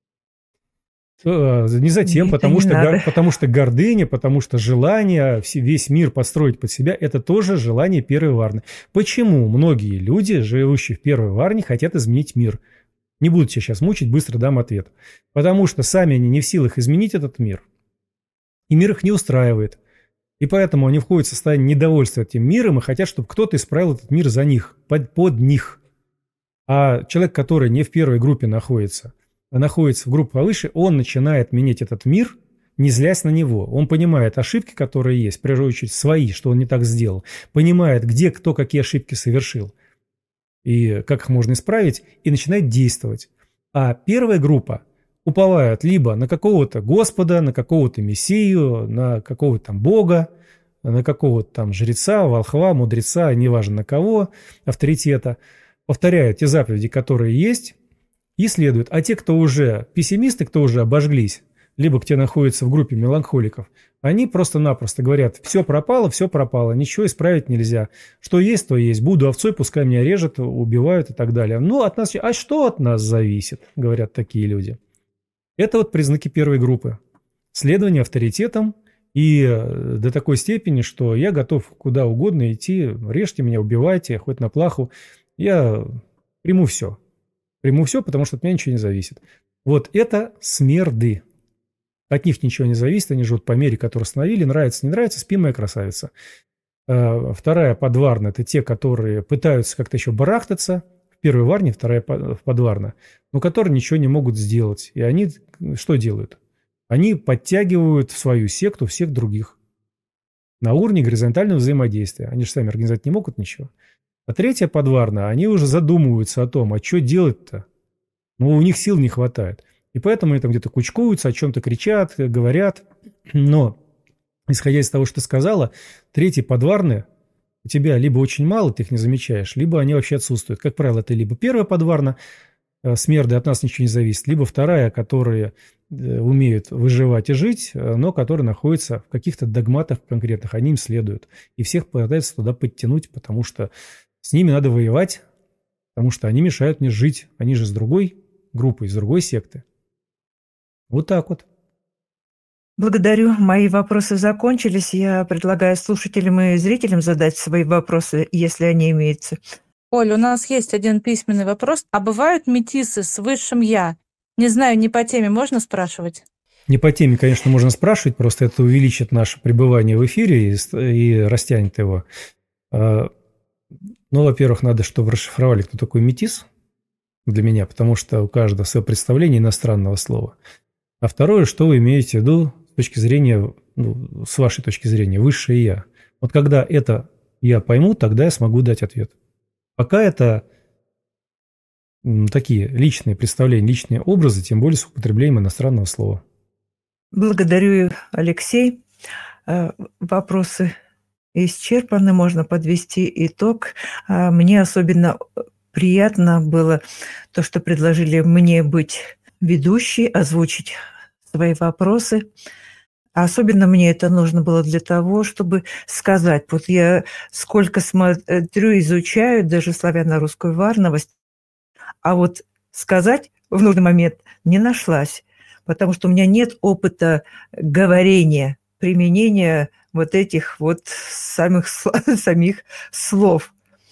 Не затем, потому что, гор, потому что гордыня, потому что желание весь мир подстроить под себя, это тоже желание первой варны. Почему многие люди, живущие в первой варне, хотят изменить мир? Не буду тебя сейчас мучить, быстро дам ответ. Потому что сами они не в силах изменить этот мир, и мир их не устраивает. И поэтому они входят в состояние недовольства этим миром и хотят, чтобы кто-то исправил этот мир за них, под, под них. А человек, который не в первой группе находится, находится в группе повыше, он начинает менять этот мир, не злясь на него. Он понимает ошибки, которые есть, в первую очередь свои, что он не так сделал. Понимает, где кто какие ошибки совершил и как их можно исправить, и начинает действовать. А первая группа уповает либо на какого-то Господа, на какого-то Мессию, на какого-то там Бога, на какого-то там жреца, волхва, мудреца, неважно на кого, авторитета, повторяют те заповеди, которые есть, и следуют. А те, кто уже пессимисты, кто уже обожглись, либо кто находится в группе меланхоликов, они просто-напросто говорят: все пропало, все пропало, ничего исправить нельзя. Что есть, то есть. Буду овцой, пускай меня режут, убивают и так далее. Ну, от нас, а что от нас зависит, говорят такие люди. Это вот признаки первой группы. Следование авторитетам и до такой степени, что я готов куда угодно идти, режьте меня, убивайте, хоть на плаху. Я приму все. Приму все, потому что от меня ничего не зависит. Вот это смерды. От них ничего не зависит, они живут по мере, которую установили. Нравится, не нравится, спи, моя красавица. Вторая подварна – это те, которые пытаются как-то еще барахтаться. В первой варне, вторая подварна, но которые ничего не могут сделать. И они что делают? Они подтягивают в свою секту всех других. На уровне горизонтального взаимодействия. Они же сами организовать не могут ничего. А третья подварна, они уже задумываются о том, а что делать-то? Ну, у них сил не хватает. И поэтому они там где-то кучкуются, о чем-то кричат, говорят. Но, исходя из того, что ты сказала, третьи подварны у тебя либо очень мало, ты их не замечаешь, либо они вообще отсутствуют. Как правило, это либо первая подварна, смерды, от нас ничего не зависит, либо вторая, которые умеют выживать и жить, но которые находятся в каких-то догматах конкретных, они им следуют. И всех пытаются туда подтянуть, потому что с ними надо воевать, потому что они мешают мне жить. Они же с другой группы, из другой секты. Вот так вот. Благодарю. Мои вопросы закончились. Я предлагаю слушателям и зрителям задать свои вопросы, если они имеются. Оль, у нас есть один письменный вопрос. А бывают метисы с высшим «я»? Не знаю, не по теме можно спрашивать? Не по теме, конечно, можно спрашивать, просто это увеличит наше пребывание в эфире и, и растянет его. Ну, во-первых, надо, чтобы расшифровали, кто такой метис для меня, потому что у каждого свое представление иностранного слова. А второе, что вы имеете в виду с точки зрения, ну, с вашей точки зрения, высшее «я». Вот когда это я пойму, тогда я смогу дать ответ. Пока это такие личные представления, личные образы, тем более с употреблением иностранного слова. Благодарю, Алексей. Вопросы исчерпаны, можно подвести итог. Мне особенно приятно было то, что предложили мне быть ведущей, озвучить свои вопросы. Особенно мне это нужно было для того, чтобы сказать. Вот я сколько смотрю, изучаю даже славяно-русскую варновость, а вот сказать в нужный момент не нашлась, потому что у меня нет опыта говорения, применения вот этих вот самих, самих слов.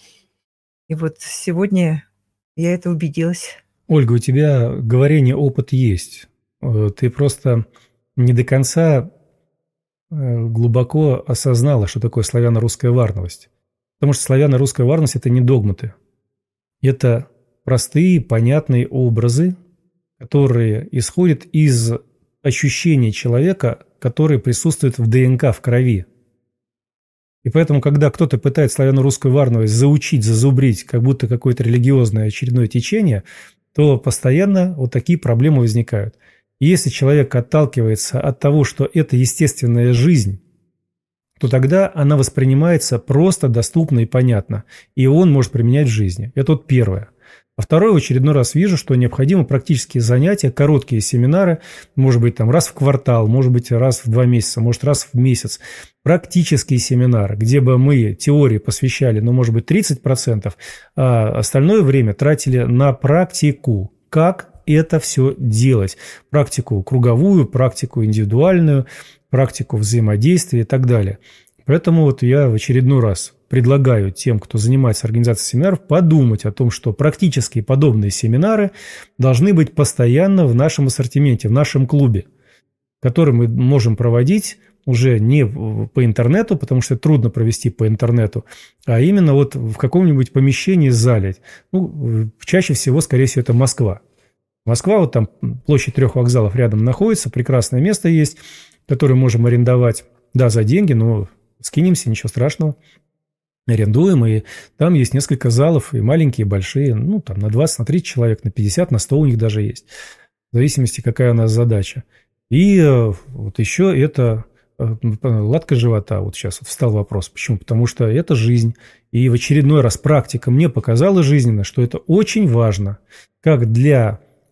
И вот сегодня я это убедилась. Ольга, у тебя говорение, опыт есть. Ты просто не до конца глубоко осознала, что такое славяно-русская варновость. Потому что славяно-русская варновсть – это не догматы. Это простые, понятные образы, которые исходят из ощущений человека, которые присутствуют в ДНК, в крови. И поэтому, когда кто-то пытается славяно-русскую варновость заучить, зазубрить, как будто какое-то религиозное очередное течение, то постоянно вот такие проблемы возникают. И если человек отталкивается от того, что это естественная жизнь, то тогда она воспринимается просто, доступно и понятно. И он может применять в жизни. Это вот первое. А второе, в очередной раз вижу, что необходимы практические занятия, короткие семинары, может быть, там раз в квартал, может быть, раз в два месяца, может, раз в месяц. Практические семинары, где бы мы теории посвящали, ну, может быть, тридцать процентов, а остальное время тратили на практику. Как это все делать? Практику круговую, практику индивидуальную, практику взаимодействия и так далее. Поэтому вот я в очередной раз предлагаю тем, кто занимается организацией семинаров, подумать о том, что практически подобные семинары должны быть постоянно в нашем ассортименте, в нашем клубе, который мы можем проводить уже не по интернету, потому что это трудно провести по интернету, а именно вот в каком-нибудь помещении, зале. Ну, чаще всего, скорее всего, это Москва. Москва, вот там площадь трех вокзалов рядом находится, прекрасное место есть, которое можем арендовать, да, за деньги, но скинемся, ничего страшного. Арендуем, и там есть несколько залов, и маленькие, и большие, ну, там на двадцать, на тридцать человек, на пятьдесят, на сто у них даже есть, в зависимости, какая у нас задача. И вот еще это латка живота, вот сейчас вот встал вопрос. Почему? Потому что это жизнь, и в очередной раз практика мне показала жизненно, что это очень важно, как для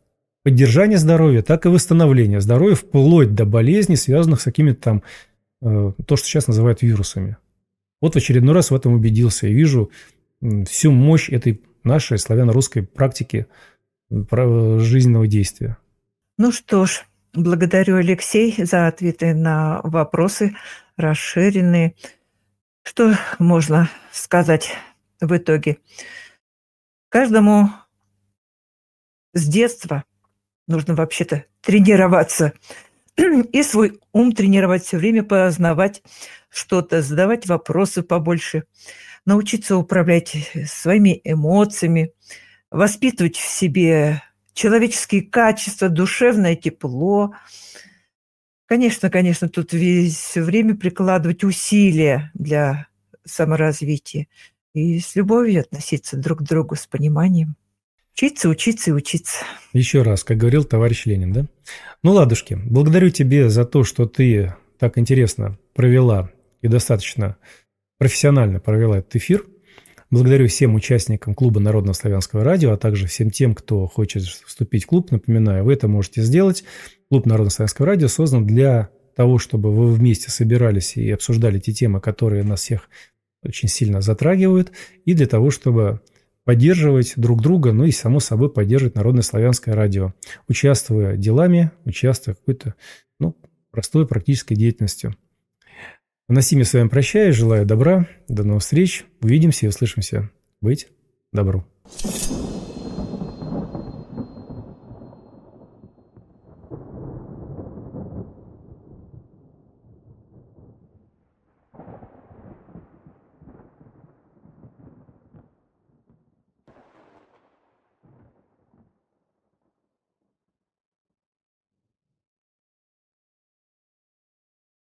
поддержания здоровья, так и восстановления здоровья, вплоть до болезней, связанных с какими-то там, э, то, что сейчас называют вирусами. Вот в очередной раз в этом убедился и вижу всю мощь этой нашей славяно-русской практики жизненного действия. Ну что ж, благодарю, Алексей, за ответы на вопросы расширенные. Что можно сказать в итоге? Каждому с детства нужно вообще-то тренироваться и свой ум тренировать, все время познавать что-то, задавать вопросы побольше, научиться управлять своими эмоциями, воспитывать в себе человеческие качества, душевное тепло. Конечно, конечно, тут все время прикладывать усилия для саморазвития и с любовью относиться друг к другу, с пониманием. Учиться, учиться и учиться. Еще раз, как говорил товарищ Ленин, да? Ну, ладушки, благодарю тебя за то, что ты так интересно провела и достаточно профессионально провела этот эфир. Благодарю всем участникам клуба Народного славянского радио, а также всем тем, кто хочет вступить в клуб. Напоминаю, вы это можете сделать. Клуб Народного славянского радио создан для того, чтобы вы вместе собирались и обсуждали те темы, которые нас всех очень сильно затрагивают, и для того, чтобы поддерживать друг друга, ну и, само собой, поддерживать Народное славянское радио, участвуя делами, участвуя в какой-то, ну, простой практической деятельностью. На сими с вами прощаюсь, желаю добра, до новых встреч, увидимся и услышимся. Быть добру.